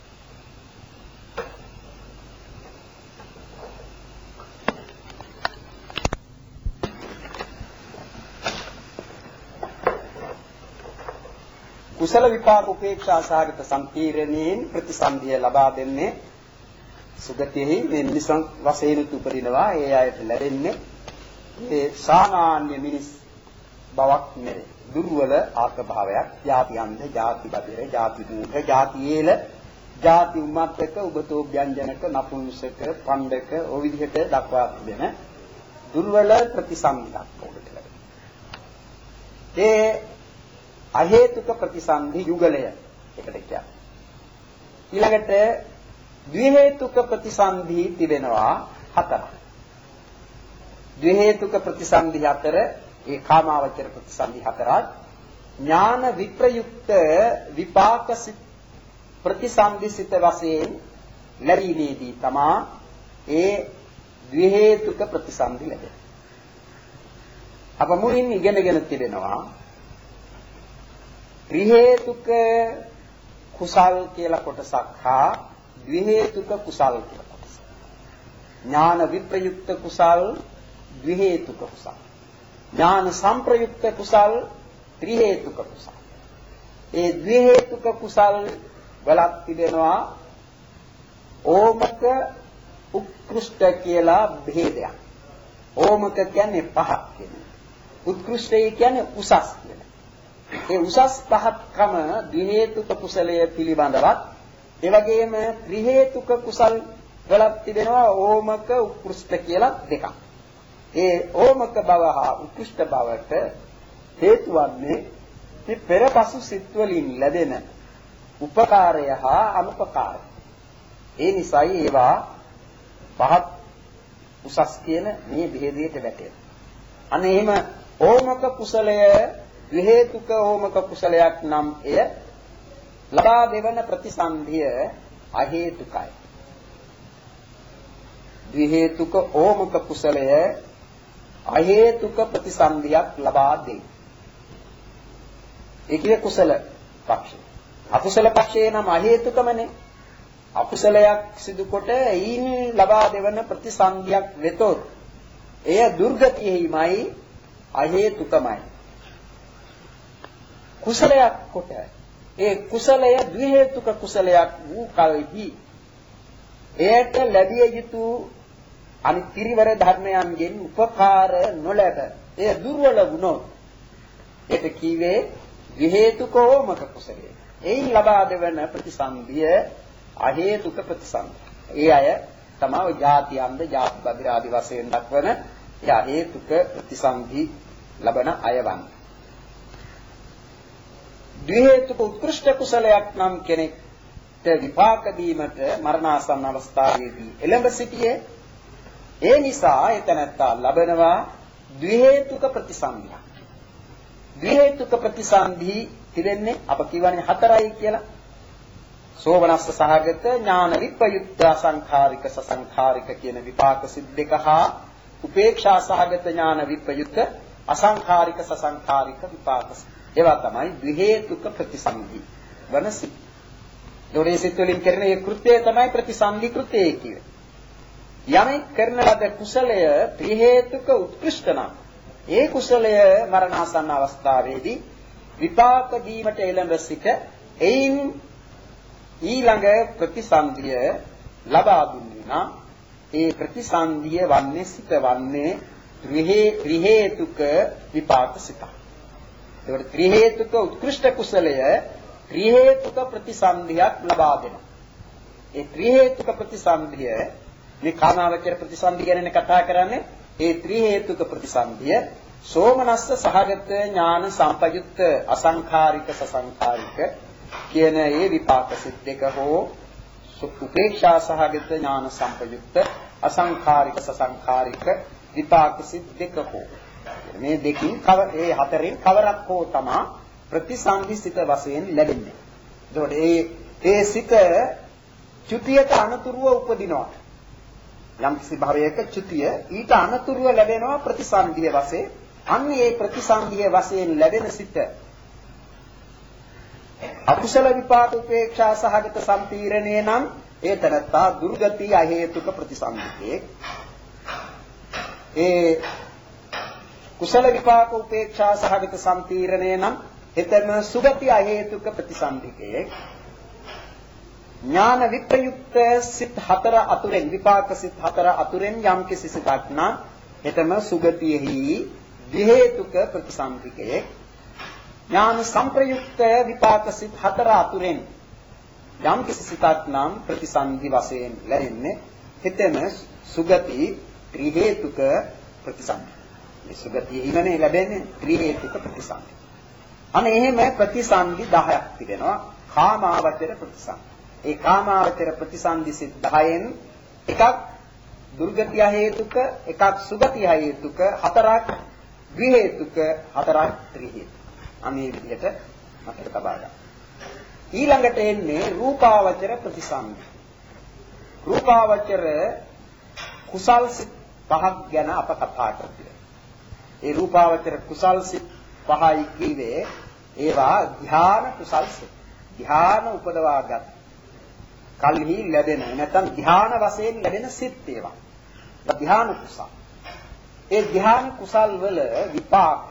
කුසල විපාක උපේක්ෂා සහගත සම්පීර්ණයෙන් ප්‍රතිසන්දිය ලබා දෙන්නේ සුගතියෙහි මේ මිනිසන් වශයෙන් උපදිනවා. ඒ අයට ලැබෙන්නේ ඒ සාමාන්‍ය මිනිස් බවක් නෙවෙයි. දුර්වල ආත්ම භාවයක්. ಜಾති අන්ධ, ಜಾති බදිර, ಜಾති මූఢ, ಜಾති ඒල, ಜಾති උම්මත්තක, උබතෝ ව්‍යංජනක, නපුංසක, පණ්ඩක ඔය විදිහට දක්වා තිබෙන දුර්වල ප්‍රතිසන්දියක් උඩට ලැබෙනවා. ඒ අහේතුක ප්‍රතිසන්දි යුගලය එකට කියන්නේ. ඊළඟට ද්විහේතුක ප්‍රතිසන්දි තිබෙනවා හතරක්. ද්විහේතුක ප්‍රතිසන්දි හතර ඒ කාමාවචර ප්‍රතිසන්දි හතරක් ඥාන විප්‍රයුක්ත විපාක ප්‍රතිසන්දි සිත වශයෙන් ලැබීමේදී තමා ඒ ද්විහේතුක ප්‍රතිසන්දි ලැබෙන්නේ. අප මුලින් ඉගෙනගෙන තිබෙනවා ත්‍රිහේතුක කුසල් කියලා කොටසක් හා ද්විහේතුක කුසල් කියලා කොටසක්. ඥාන විප්‍රයුක්ත කුසල් ද්විහේතුක කුසල්. ඥාන සංප්‍රයුක්ත කුසල් ත්‍රිහේතුක කුසල්. ඒ ද්විහේතුක කුසල් වලක් තිබෙනවා ඕමක උත්කෘෂ්ඨ කියලා භේදයක්. ඕමක කියන්නේ පහක් කියන්නේ. උත්කෘෂ්ඨය කියන්නේ උසස් කියන. ඒ උසස් පහත්කම ද්විහේතුක කුසලයේ පිළිබඳවත් ඒ වගේම ත්‍රිහේතුක කුසල් වලක් තිබෙනවා ඕමක උත්කෘෂ්ඨ කියලා දෙකක්. ඒ ඕමක බව හා උත්කෘෂ්ඨ බවට හේතු වන්නේ මේ පෙරපසු සිත් වලින් ලැබෙන උපකාරය හා අනුපකාරය. ඒ නිසායි ඒවා පහත් උසස් කියන මේ භේදයට වැටෙනවා. අනේ එහෙම ඕමක කුසලය ද්විහේතුක ඕමක කුසලයක් නම් එය ලබා දෙවන ප්‍රතිසන්දිය අහේතුකයි. ද්විහේතුක ඕමක කුසලය අහේතුක ප්‍රතිසන්දියක් ලබා දෙයි. ඒකේ කුසල පක්ෂය. අකුසල පක්ෂේ නම් අහේතුකමනේ. අකුසලයක් සිදු කොට ඊයින් ලබා දෙවන ප්‍රතිසන්දියක් වෙතොත් එය දුර්ගතියෙහිමයි අහේතුකමයි. කුසලයක් කොට ඒ කුසලය ද්විහේතුක කුසලයක් වූ කල්හි එයට ලැබිය යුතු අනිත්‍රිවර ධර්මයන්ගෙන් උපකාර නොලැබ එය දුර්වල වුණොත් ඒක කීවේ ද්විහේතුක ඕමක කුසලය. එයින් ලබා දෙවන ප්‍රතිසන්දිය අහේතුක ප්‍රතිසන්දිය. ඒ අය තමයි ಜಾති අන්ධ, ಜಾති බදිර ආදී වශයෙන් දක්වන ඒ අහේතුක ප්‍රතිසන්දි ලබන අයවන්. ද්විහේතුක උත්කෘෂ්ඨ කුසලයක් නම් කෙනෙක්ට විපාක දීමට මරණාසන්න අවස්ථාවේදී එළඹ සිටියේ ඒ නිසා එතනත්තා ලබනවා ද්විහේතුක ප්‍රතිසන්දිය. ද්විහේතුක ප්‍රතිසන්දි තිරෙන්නේ අප කියවනේ හතරයි කියලා. සෝවනස්ස සහගත ඥාන විප්‍රයුක්ත අසංඛාරික සසංඛාරික කියන විපාක සිත් දෙක හා උපේක්ෂා සහගත ඥාන විප්‍රයුක්ත අසංඛාරික සසංඛාරික විපාක ඒවා තමයි ද්විහේතුක ප්‍රතිසන්දි වනසි. දොරේ සිත් වලින් කරන ඒ කෘත්‍යය තමයි ප්‍රතිසන්දි කෘත්‍යය කියන්නේ. යමෙක් කරන ලද කුසලය ත්‍රිහේතුක උත්කෘෂ්ඨ නම් ඒ කුසලය මරණාසන්න අවස්ථාවේදී විපාක දීමට එළඹ සිට එයින් ඊළඟ ප්‍රතිසන්දිය ලබා දුන්නා. ඒ ප්‍රතිසන්දිය වන්නේ සිත වන්නේ ත්‍රි හේතුක විපාක සිත. ඒකට ත්‍රි හේතුක උත්කෘෂ්ඨ කුසලය ත්‍රි හේතුක ප්‍රතිසන්දියක් ලබා දෙනවා. ඒ ත්‍රි හේතුක ප්‍රතිසන්දිය මේ කාමාවචර ප්‍රතිසන්දිය ගැන කතා කරන්නේ. ඒ ත්‍රි හේතුක ප්‍රතිසන්දිය සෝමනස්ස සහගත ඥාන සම්පයුක්ත අසංඛාරික සසංඛාරික කියන ඒ විපාක සිත් දෙක හෝ උපේක්ෂා සහගත ඥාන සම්පයුක්ත අසංඛාරික සසංඛාරික විපාක සිත් දෙක හෝ මේ දෙකින් කව ඒ හතරෙන් කවරක් හෝ තමා ප්‍රතිසන්දි සිත වශයෙන් ලැබෙන්නේ. එතකොට ඒ ඒ සිත චුතියට අනතුරුව උපදිනවා. යම් කිසි භවයක චුතිය ඊට අනතුරුව ලැබෙනවා ප්‍රතිසන්දිය වශයෙන්. අන්න ඒ ප්‍රතිසන්දිය වශයෙන් ලැබෙන සිත අකුසල විපාක උපේක්ෂා සහගත සම්පීරණේ නම් ඒ තරත්තා දුර්ගති අහේතුක ප්‍රතිසන්දියේ ඒ කුසල විපාක උපේක්ෂා සහගත සම්පීරණේ නම් එතන සුගති අහේතුක ප්‍රතිසන්දිකේ ඥාන විප්‍රයුක්ත සිත් හතර අතුරෙන් විපාක සිත් හතර අතුරෙන් යම් කිසි සිතක් නම් එතම සුගතියෙහි විහේතුක ප්‍රතිසන්දිකේ ඥාන සංප්‍රයුක්ත විපාක සිත් හතර අතුරෙන් යම් කිසි සිතක් නම් ප්‍රතිසන්දි වශයෙන් ලැබෙන්නේ එතම සුගති ත්‍රි හේතුක ප්‍රතිසන්දි. මේ සුගතියෙහිමනේ ලැබෙන්නේ ත්‍රි හේතුක ප්‍රතිසන්දි. අනේ එහෙම ප්‍රතිසන්දි දහයක් තිබෙනවා කාමාවචර ප්‍රතිසන්දි. ඒ කාමාවචර ප්‍රතිසන්දි සිත් දහයෙන් එකක් දුර්ගති හේතුක, එකක් සුගති හේතුක, හතරක් ද්වි හේතුක, හතරක් ත්‍රි හේතුක. අනේ විදිහට අපිට තබා ගන්න. ඊළඟට එන්නේ රූපාවචර ප්‍රතිසන්දි. රූපාවචර කුසල් සිත් පහක් ගැන අප කතා කරන්නේ. ඒ රූපාවචර කුසල් සිත් පහයි කීවේ ඒවා ධ්‍යාන කුසල් සිත්. ධ්‍යාන උපදවාගත් කල්හි ලැබෙන නැත්නම් ධ්‍යාන වශයෙන් ලැබෙන සිත් ඒවා. ධ්‍යාන කුසල්. ඒ ධ්‍යාන කුසල් වල විපාක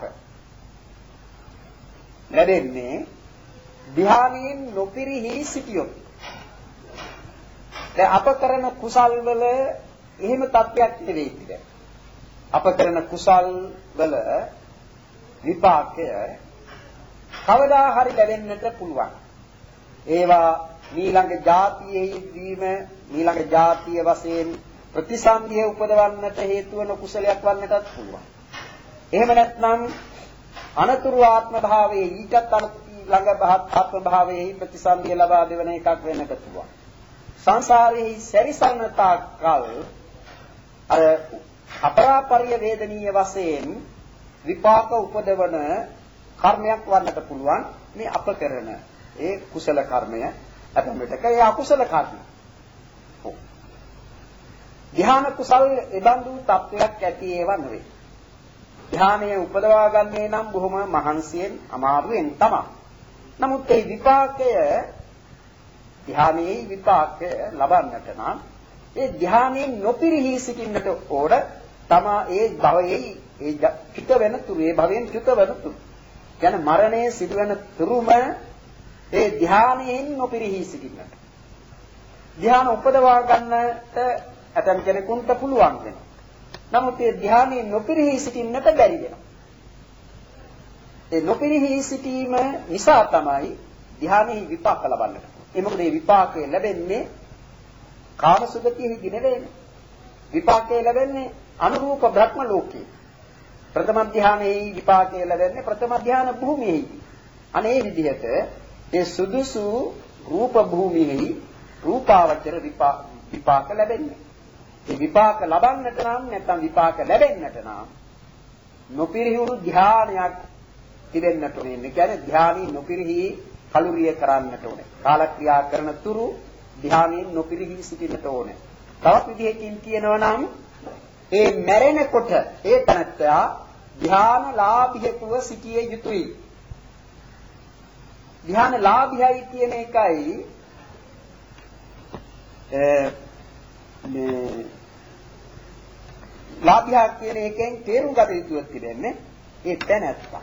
ලැබෙන්නේ ධ්‍යානයෙන් නොපිරිහි සිටියොත්. දැන් අප කරන කුසල් වල එහෙම තත්ත්වයක් නෙවෙයි ඉතින්. අප කරන කුසල් වල විපාකය කවදා හරි ලැබෙන්නට පුළුවන්. ඒවා ඊළඟ જાතියෙහිදීම ඊළඟ જાතිය වශයෙන් ප්‍රතිසන්දිය උපදවන්නට හේතු වන කුසලයක් වන්නටත් පුළුවන්. එහෙම නැත්නම් අනතුරු ආත්ම භාවයේ ඊටත් ළඟ ආත්ම භාවයේ ප්‍රතිසන්දිය ලබා දෙවන එකක් වෙන්නට පුළුවන්. සංසාරයේ සැරිසරන තාක්කල් අර අපරාපරිය වේදනීය වශයෙන් විපාක උපදවන කර්මයක් වන්නට පුළුවන් මේ අප කරන ඒ කුසල කර්මය අතමිටක ඒ අකුසල කර්ම. ඔව්. ධ්‍යාන කුසල් එබඳු තත්වයක් ඇති ඒවා නෙවෙයි. ධ්‍යානය උපදවා ගන්නේ නම් බොහොම මහන්සියෙන් අමාරුවෙන් තමයි. නමුත් ඒ විපාකය ධ්‍යානයේ විපාකය ලබන්නට නම් ඒ ධ්‍යානයෙන් නොපිරිහි සිටින්නට ඕන තමා ඒ භවයේ ඒ චුත වෙන තුරු ඒ භවයෙන් චුත වෙන තුරු. යන මරණය සිදුවෙන තුරුම ඒ ධ්‍යානයෙන් නොපිරිහි සිටින්නට. ධ්‍යාන උපදවා ගන්නට ඇතම් කෙනෙකුට පුළුවන් වෙනවා. නමුත් ඒ ධ්‍යානයෙන් නොපිරිහි සිටින්නට බැරි වෙනවා. ඒ නොපිරිහි සිටීම නිසා තමයි ධ්‍යානෙහි විපාක ලබන්නට. ඒ මොකද මේ විපාකය ලැබෙන්නේ කාමසුගතියෙහි නෙවෙයි. විපාකය ලැබෙන්නේ අනුරූප බ්‍රහ්ම ලෝකේ. ප්‍රථම ධ්‍යානෙහි විපාකය ලැබෙන්නේ ප්‍රථම ධ්‍යාන භූමියෙහි. අනේ විදිහට ඒ සුදුසු රූප භූමියෙහි රූපාවචර විපාක ලැබෙන්නේ. ඒ විපාක ලබන්නට නම් නැත්නම් විපාක ලැබෙන්නට නම් නොපිරිහුණු ධ්‍යානයක් තිබෙන්නට ඕනේ. ඒ කියන්නේ ධ්‍යානෙ නොපිරිහි කලුරිය කරන්නට ඕනේ. කාලක්‍රියා කරන තුරු ධ්‍යානෙ නොපිරිහි සිටින්නට ඕනේ. තවත් විදිහකින් කියනවා නම් ඒ මැරෙනකොට ඒ තනත්තා ධ්‍යානලාභියෙකුව සිටියේ යුතුයි. ධ්‍යානලාභියයි කියන එකයි මේ ලාභියා කියන එකෙන් තේරුම් ගත යුතුවක් තිබෙන්නේ ඒ තැනැත්තා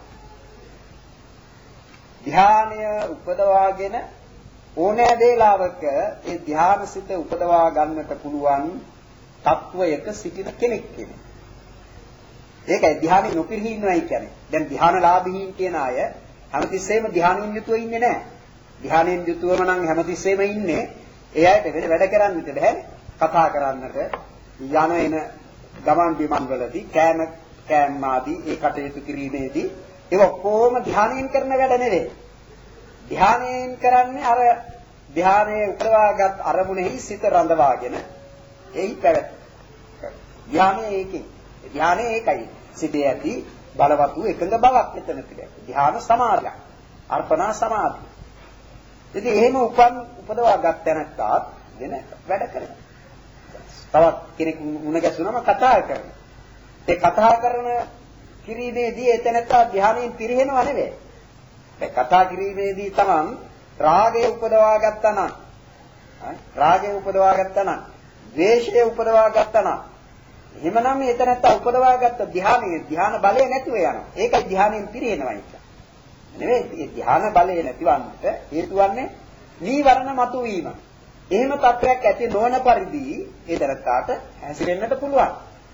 ධානය උපදවාගෙන ඕනෑ වේලාවක ඒ ධානසිත උපදවා ගන්නට පුළුවන් තත්වයක සිටින කෙනෙක් කෙනෙක්. ඒකයි ධානය නොපිරිහි ඉන්නවයි කියන්නේ. දැන් ධානලාභීන් කියන අය හැමතිස්සෙම ධානයෙන් යුතුව ඉන්නේ නැහැ. ධානයෙන් යුතුවම නම් හැමතිස්සෙම ඉන්නේ. ඒ අයට වෙන වැඩ කරන්නට බැහැ. කතා කරන්නට යන එන ගමන් බිමන් වලදී කෑම කෑම ආදී ඒ කටයුතු කිරීමේදී ඒක කොහොම ධානයෙන් කරන වැඩ නෙවෙයි. ධානයෙන් කරන්නේ අර ධානයේ උපදවාගත් අරමුණෙහි සිත රඳවාගෙන එයි පැවැත්. ධානයේ ඒකේ. ධානයේ ඒකයි. සිතේ ඇති බලවතු එකඟ බවක් මෙතන තිබෙනවා. ධාන සමාධිය. අර්පණා සමාධිය. ඉතින් එහෙම උපන් උපදවා ගන්න තැනට වෙන වැඩ කරනවා. තවත් කෙනෙක් මුණ ගැසුනම කතා කරනවා. ඒ කතා කරන කිරීමේදී එතනට ධානයෙන් පිරිහෙනව නෙවෙයි. ඒ කතා කිරීමේදී තමන් රාගය උපදවා ගත්තා නම් රාගය උපදවා ගත්තා නම් ද්වේෂය උපදවා ගත්තා නම් එහෙමනම් එතනට උපදවා ගත්ත ධානයේ ධාන බලය නැතුව යනවා. ඒකයි ධානයෙන් පිරිහෙනවා කියන්නේ. නෙවෙයි ඒ ධාන බලය නැතිවන්නට හේතු වන්නේ නීවරණ මතුවීම. එහෙම තත්ත්වයක් ඇති නොවන පරිදි ඒ දරකාට හැසිරෙන්නට පුළුවන්.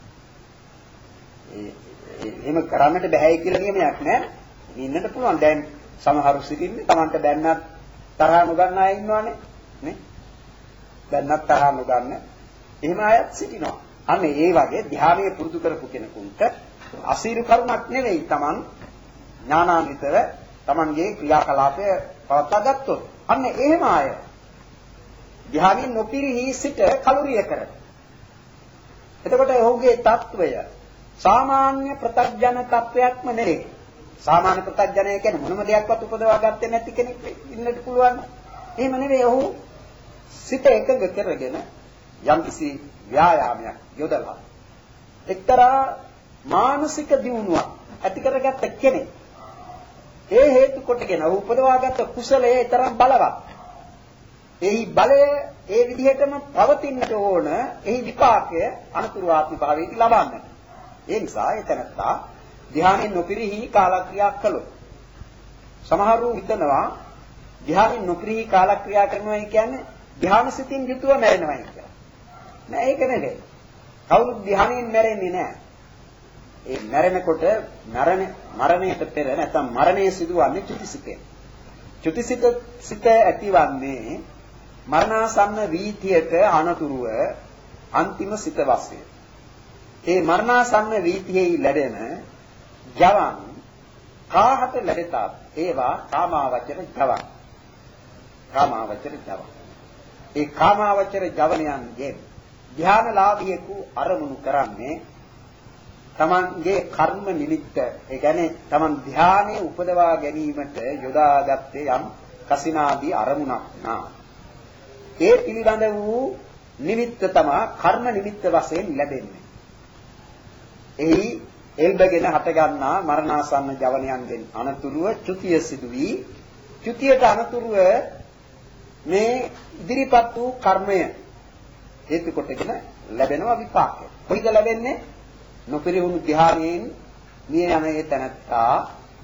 ඒ එහෙම කරන්නට බෑ කියලා නියමයක් නෑ. ඉන්නට පුළුවන්. දැන් සමහරු සිටින්නේ Tamanට දැන්නත් තරහ නොගන්න අය ඉන්නවනේ. නේ? දැන්නත් තරහ නොගන්න. එහෙම අයත් සිටිනවා. අන්න ඒ වගේ ධානයේ පුරුදු කරපු කෙනෙකුට අසීරු කරුණක් නෙවෙයි Taman ඥානාන්විතව Tamanගේ ක්‍රියාකලාපය පවත්වා ගත්තොත්. අන්න එහෙම අය ධානයෙන් නොපිරිහි සිට කලුරිය කරන. එතකොට ඔහුගේ తত্ত্বය සාමාන්‍ය ප්‍රත්‍යඥ තත්වයක්ම නෙවෙයි. සාමාන්‍ය ප්‍රත්‍යඥය කියන්නේ මොනම දෙයක්වත් උපදවා ගත්තේ නැති කෙනෙක් ඉන්නට පුළුවන්. එහෙම නෙවෙයි. ඔහු සිත එකඟ කරගෙන යම්කිසි ව්‍යායාමයක් යොදලා එක්තරා මානසික දියුණුවක් ඇති කරගත්ත කෙනෙක්. ඒ හේතු කොටගෙන ඔහු උපදවාගත්ත කුසලයේ තරම් බලවත්. එහි බලය ඒ විදිහටම පවතින්නට ඕන. එහි විපාකය අනුතුරු ආත්ම භාවයේදී ලබන්නට. ඒ නිසා එතනත්තා ධානයෙන් නොපිරිහි කාලක්‍රියා කළොත් සමහරව හිතනවා ධානයෙන් නොපිරිහි කාලක්‍රියා කරනවා කියන්නේ ධානසිතින් යුතුව මැරෙනවා කියලා. නෑ ඒක නෙවෙයි. කවුරුත් ධානයෙන් මැරෙන්නේ නෑ. ඒ මැරෙනකොට මරණ මරණයට පෙර නැත්නම් මරණය සිදුවන්නේ චුතිසිතෙන්. චුතිසිත සිත ඇතිවන්නේ මරණාසන්න වීතියට අනතුරුව අන්තිම සිත වශයෙන්. ඒ මරණාසන්න වීතියෙහි ලැබෙන ජවන් කාහත ලැබෙතත් ඒවා කාමාවචර ජවන්. කාමාවචර ජවන්. ඒ කාමාවචර ජවනයන්ගේ ධානලාභියෙකු අරමුණු කරන්නේ තමන්ගේ කර්ම නිමිත්ත. ඒ කියන්නේ තමන් ධානයේ උපදවා ගැනීමට යොදාගත්තේ යම් කසිනාදී අරමුණක් නා. ඒ පිළිබඳ වූ නිමිත්ත තමයි කර්ම නිමිත්ත වශයෙන් ලැබෙන්නේ. එහි එල්බගෙන හට ගන්නා මරණාසන්න ජවනයන්ගෙන් අනතුරුව චුතිය සිදු වී චුතියට අනතුරුව මේ ඉදිරිපත් වූ කර්මය හේතු කොටගෙන ලැබෙනවා විපාකය. කොයිද ලැබෙන්නේ? නොපිරිහුණු ධානයෙන් මිය යන ඒ තැනත්තා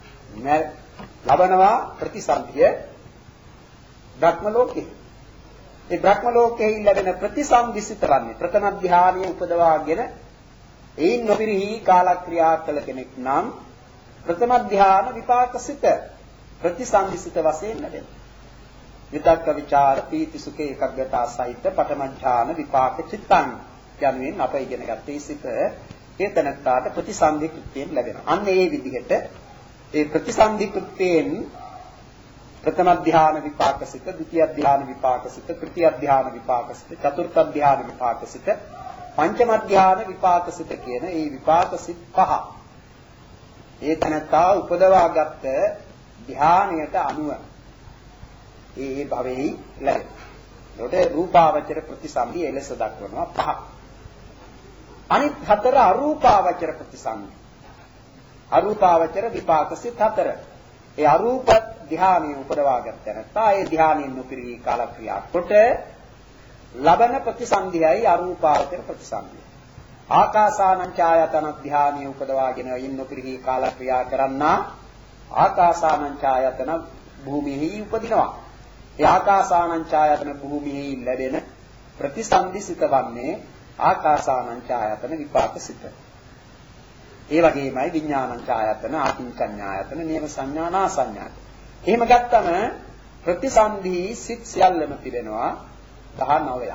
ලබනවා ප්‍රතිසන්දිය බ්‍රහ්ම ලෝකේ. ඒ බ්‍රහ්ම ලෝකයේ ලැබෙන ප්‍රතිසන්දිසිත වන්නේ ප්‍රථම ධානයේ උපදවාගෙන එයින් නොපිරිහි කාලක්‍රියා කළ කෙනෙක් නම් ප්‍රථම ධාන විපාකසිත ප්‍රතිසන්දිසිත වශයෙන් ලැබෙනවා. විතක්ක ਵਿਚාර පීති සුඛ ඒකග්ගතා සහිත පඨම ධාන විපාක චිත්තං යනුවෙන් අප ඉගෙන ගත්තේ සිත ඒ තනත්තාට ප්‍රතිසන්දි කෘත්‍යයෙන් ලැබෙනවා. අන්න ඒ විදිහට ඒ ප්‍රතිසන්දි කෘත්‍යයෙන් ප්‍රථම ධාන විපාකසිත, ද්විතිය ධාන විපාකසිත, තෘතිය ධාන විපාකසිත, චතුර්ථ ධාන විපාකසිත, පංචම ධාන විපාකසිත කියන ඒ විපාකසිත පහ. ඒ තනත්තා උපදවාගත් ධානයට අනුව ඒ භවෙහි ලැබෙනවා. ඒකට රූපාවචර ප්‍රතිසන්දි එලෙස දක්වනවා පහ. අනිත් හතර අරූපාවචර ප්‍රතිසන්දි. අරූපාවචර විපාකසිත හතර. ඒ අරූප ධානයේ උපදවාගත් නැත්තා ඒ ධානයෙන් නොපිරී කාලක්‍රියා කොට ලබන ප්‍රතිසන්දියයි අරූපාවචර ප්‍රතිසන්දිය. ආකාසානං ඡායතන ධානයේ උපදවාගෙන ඉන්න පිරිහි කාල ක්‍රියා කරන්නා ආකාසානං ඡායතන භූමියෙහි උපදිනවා. ඒ ආකාසානං ඡායතන භූමියෙහි ලැබෙන ප්‍රතිසන්දිසිත වන්නේ ආකාසානං ඡායතන විපාක සිත. ඒ වගේමයි විඥානං ඡායතන ආකින්චඤ්ඤායතන නේම සංඥා නා සංඥාත. එහෙම ගත්තම ප්‍රතිසන්දි සිත් සියල්ලම තිබෙනවා දහනවයක්.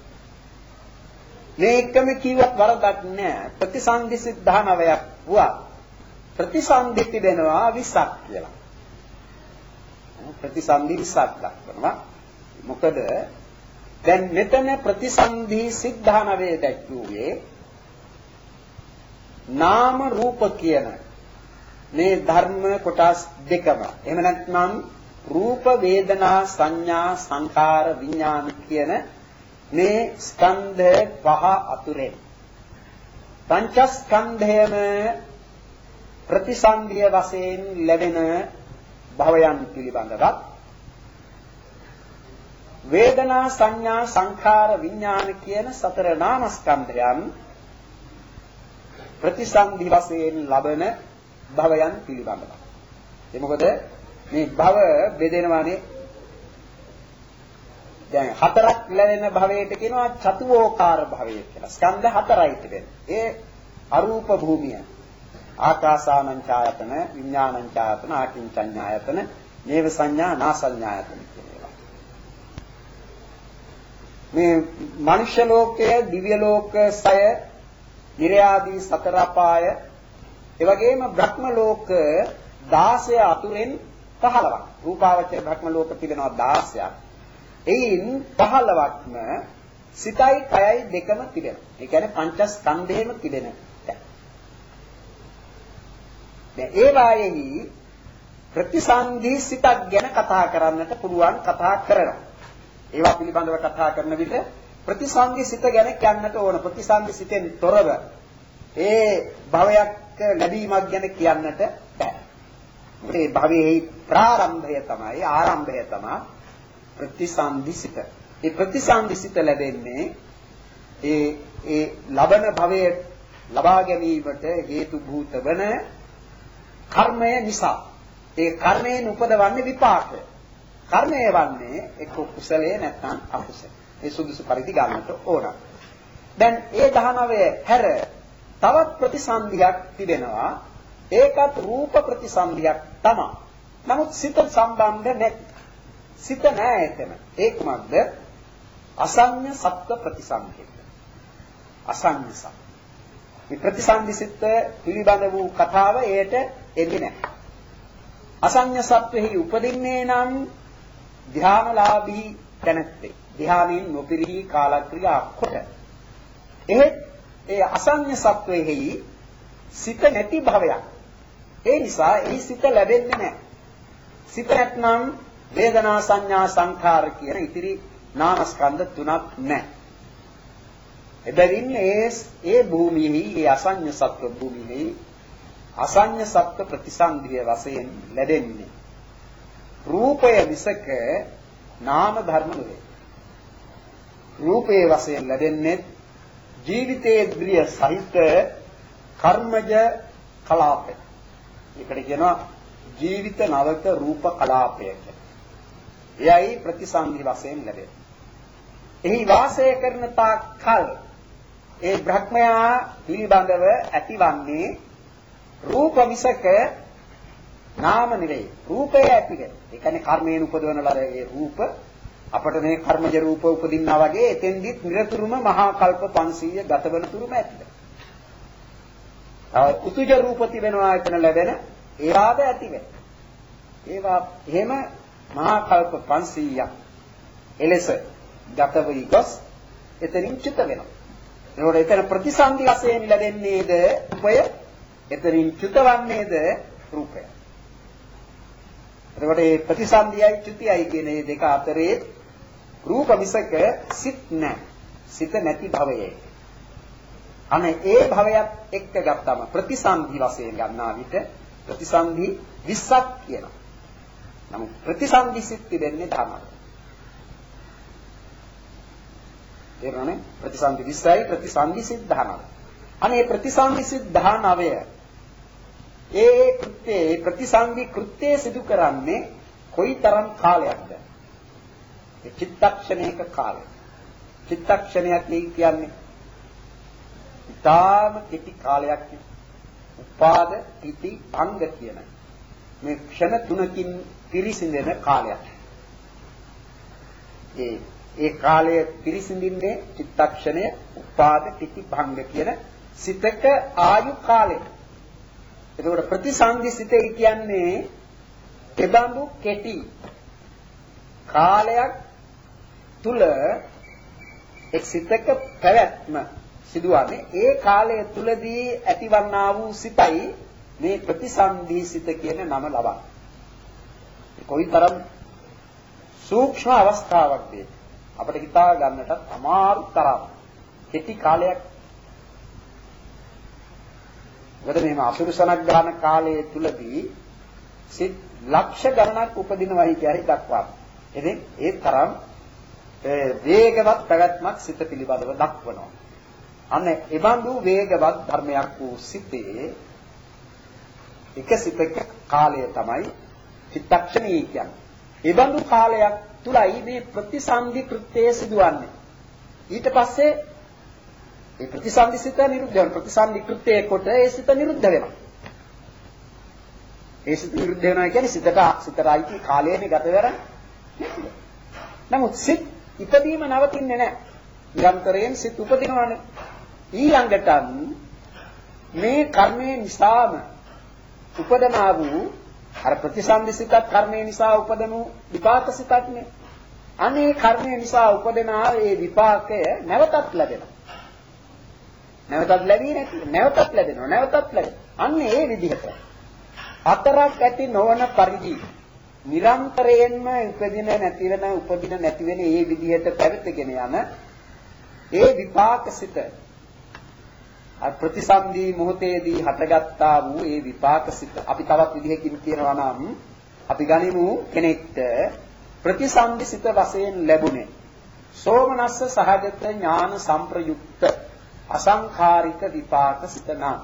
මේ එකම කිව්වත් වරදක් නෑ. ප්‍රතිසන්දි සිත් දහනවයක් වුණා. ප්‍රතිසන්දි තිබෙනවා විස්සක් කියලා. ප්‍රතිසන්දි විස්සක් දක්වනවා. මොකද දැන් මෙතන ප්‍රතිසන්දි සිත් දහනවය දැක්වුවේ නාම රූප කියන මේ ධර්ම කොටස් දෙකම. එහෙම නැත්නම් රූප වේදනා සංඥා සංකාර විඥාන කියන මේ ස්කන්ධ පහ අතුරෙන් පංචස්කන්ධයම ප්‍රතිසන්දිය වශයෙන් ලැබෙන භවයන් පිළිබඳව වේදනා සංඥා සංකාර විඥාන කියන සතර නාමස්කන්ධයන් ප්‍රතිසන්දි වශයෙන් ලබන භවයන් පිළිබඳව. ඒ මොකද මේ භව බෙදෙනවානේ දැන් හතරක් ලැබෙන භවයට කියනවා චතුෝකාර භවය කියලා. ස්කන්ධ හතරයි තිබෙන්නේ. ඒ අරූප භූමිය. ආකාසානං ඡායතන, විඥානං ඡායතන, ආකින්චඤ්ඤායතන, නේව සංඥා, නා සංඥායතන කියන ඒවා. මේ මනුෂ්‍ය ලෝකය, දිව්‍ය ලෝක සය, නිර්යාදී සතර අපාය, ඒ වගේම බ්‍රහ්ම ලෝක දාසය අතුරෙන් පහළවක්. රූපාවචර බ්‍රහ්ම ලෝක තිබෙනවා දාසයක්. එයින් පහළවක්ම සිතයි කයයි දෙකම තිබෙනවා. ඒ කියන්නේ පංචස්කන්ධේම තිබෙන තැන. දැන් ඒ වායෙහි ප්‍රතිසන්දි සිතක් ගැන කතා කරන්නට පුළුවන් කතා කරනවා. ඒවා පිළිබඳව කතා කරන විට ප්‍රතිසන්දි සිත ගැන කියන්නට ඕන. ප්‍රතිසන්දි සිතෙන් තොරව ඒ භවයක් ලැබීමක් ගැන කියන්නට බෑ. මේ භවයේ ප්‍රාරම්භය තමයි ආරම්භය තමයි ප්‍රතිසන්දිසිත. ඒ ප්‍රතිසන්දිසිත ලැබෙන්නේ ඒ ඒ ලබන භවයේ ලබා ගැනීමට හේතු භූත වන කර්මය නිසා. ඒ කර්මයෙන් උපදවන්නේ විපාකය. කර්මය වන්නේ එක්ක කුසලයේ නැත්නම් අකුසල. ඒ සුදුසු පරිදි ගන්නට ඕන. දැන් ඒ දහනවය හැර තවත් ප්‍රතිසන්දියක් තිබෙනවා. ඒකත් රූප ප්‍රතිසන්දියක් තමයි. නමුත් සිත සම්බන්ධ නැති. සිත නෑ එතන. ඒ කුමක්ද? අසඤ්ඤ සත්ත්ව ප්‍රතිසන්දිය. අසඤ්ඤ සත්ත්ව. මේ ප්‍රතිසන්දිසිත පිළිබඳ වූ කතාව එයට එන්නේ නැහැ. අසඤ්ඤ සත්වෙහි උපදින්නේ නම් ධ්‍යානලාභී දැනත්තේ. ධ්‍යානෙන් නොපිරිහි කාලක්‍රියා කොට. එහෙත් ඒ අසඤ්ඤ සත්වෙහි සිත නැති භවයක්. ඒ නිසා ඒ සිත ලැබෙන්නේ නැහැ. සිත නැත්නම් වේදනා සංඥා සංඛාර කියන ඉතිරි නාමස්කන්ධ තුනක් නැහැ. එබැවින් ඒ ඒ භූමියෙහි ඒ අසඤ්ඤ සත්ව භූමියෙහි අසඤ්ඤ සත්ව ප්‍රතිසන්දිය වශයෙන් ලැබෙන්නේ රූපය විසක නාම ධර්ම නෙවේ. රූපයේ වශයෙන් ලැබෙන්නේ ජීවිතයේ ද්‍රිය සහිත කර්මජ කලාපය. ඒකට කියනවා ජීවිත නවක රූප කලාපය කියලා. එයයි ප්‍රතිසන්දි වශයෙන් ලැබෙන්නේ. එහි වාසය කරන තාක් කල් ඒ බ්‍රහ්මයා පිළිබඳව ඇතිවන්නේ රූප මිසක නාම නෙවෙයි. රූපය ඇතිගෙන. ඒ කියන්නේ කර්මයෙන් උපදවන ලද ඒ රූප අපට මේ කර්මජ රූප උපදින්නා වගේ එතෙන්දිත් නිරතුරුම මහා කල්ප පන්සීය ගතවන තුරුම ඇතිද. තව උතුජ රූප තිබෙනවා එතන ලැබෙන ඒවාද ඇතිවෙන. ඒවා එහෙම මහා කල්ප පන්සීයක් එලෙස ගත වී ගොස් එතනින් චුත වෙනවා. ඒකට එතන ප්‍රතිසන්දි වශයෙන් ලැබෙන්නේද රූපය, එතනින් චුතවන්නේද රූපය. එතකොට මේ ප්‍රතිසන්දියයි චුතියයි කියන මේ දෙක අතරේ රූප මිසක සිත් නැහැ. සිත නැති භවයේ. අනේ ඒ භවයත් එක්ක ගත්තම ප්‍රතිසන්දි වශයෙන් ගන්නා විට ප්‍රතිසන්දි විස්සක් කියනවා. නමුත් ප්‍රතිසන්දි සිත් තිබෙන්නේ ධර්මයි. තේරුණානේ? ප්‍රතිසන්දි විස්සයි ප්‍රතිසන්දි සිත් ධර්මයි. අනේ ප්‍රතිසන්දි සිත් දහනවය ඒ කෘත්‍යයේ ප්‍රතිසන්දි කෘත්‍යය සිදු කරන්නේ කොයිතරම් කාලයක්ද? ඒ චිත්තක්ෂණයක කාලය. චිත්තක්ෂණයක් කියන්නේ ඉතාම කෙටි කාලයක්. උපාද ඉති අංග කියන මේ ක්ෂණ තුනකින් පිරිසිඳෙන කාලයක්. ඒ ඒ කාලය පිරිසිඳින්නේ චිත්තක්ෂණය උපාද ඉති භංග කියන සිතක ආයු කාලය. එතකොට ප්‍රතිසන්දි සිතේ කියන්නේ එබඳු කෙටි කාලයක් තුල එක් සිතක පැවැත්ම සිදුවන්නේ ඒ කාලය තුලදී ඇතිවන්නා වූ සිතයි මේ ප්‍රතිසන්දි සිත කියන නම ලබන්නේ. කොයිතරම් සූක්ෂම අවස්ථාවක්ද අපිට හිතා ගන්නට අමාරු තරම් කෙටි කාලයක්. මොකද මේ අසුරුසනක් ගන්න කාලයේ තුලදී සිත් ලක්ෂ ගණනක් උපදිනවයි කියයි දක්වනවා. ඉතින් ඒ තරම් වේගවත් පැවැත්මක් සිත පිළිබඳව දක්වනවා. අන්න ඒ බඳු වේගවත් ධර්මයක් වූ සිතේ එක සිතක කාලය තමයි චිත්තක්ෂණී කියන්නේ. ඒ බඳු කාලයක් තුලයි මේ ප්‍රතිසන්දි කෘත්‍යය සිදුවන්නේ. ඊට පස්සේ ඒ ප්‍රතිසන්දි සිත නිරුද්ධ වෙනවා. ප්‍රතිසන්දි කෘත්‍යයේ කොට ඒ සිත නිරුද්ධ වෙනවා. ඒ සිත නිරුද්ධ වෙනවා කියන්නේ සිතට සිතට අයිති කාලයනේ ගත වෙරන්නේ. නමුත් සිත් ඉපදීම නවතින්නේ නැහැ. නිරන්තරයෙන් සිත් උපදිනවානේ. ඊළඟට මේ කර්මයේ නිසාම උපදනා වූ අර ප්‍රතිසන්දි සිතත් කර්මයේ නිසා උපදනු විපාක සිතක්නේ. අනේ කර්මයේ නිසා උපදනා ඒ විපාකය නැවතත් ලැබෙනවා. නැවතත් ලැබී නැති නැවතත් ලැබෙනවා නැවතත් ලැබෙනවා. අන්න ඒ විදිහට අතරක් ඇති නොවන පරිදි නිරන්තරයෙන්ම උපදින නැති වෙන උපදින නැති වෙන ඒ විදිහට පැවතගෙන යන ඒ විපාක සිත අ ප්‍රතිසන්දි මොහොතේදී හටගත්තා වූ ඒ විපාක සිත අපි තවත් විදිහකින් කියනවා නම් අපි ගනිමු කෙනෙක්ට ප්‍රතිසන්දි සිත වශයෙන් ලැබුණේ සෝමනස්ස සහගත ඥාන සංප්‍රයුක්ත අසංඛාරික විපාක සිත නම්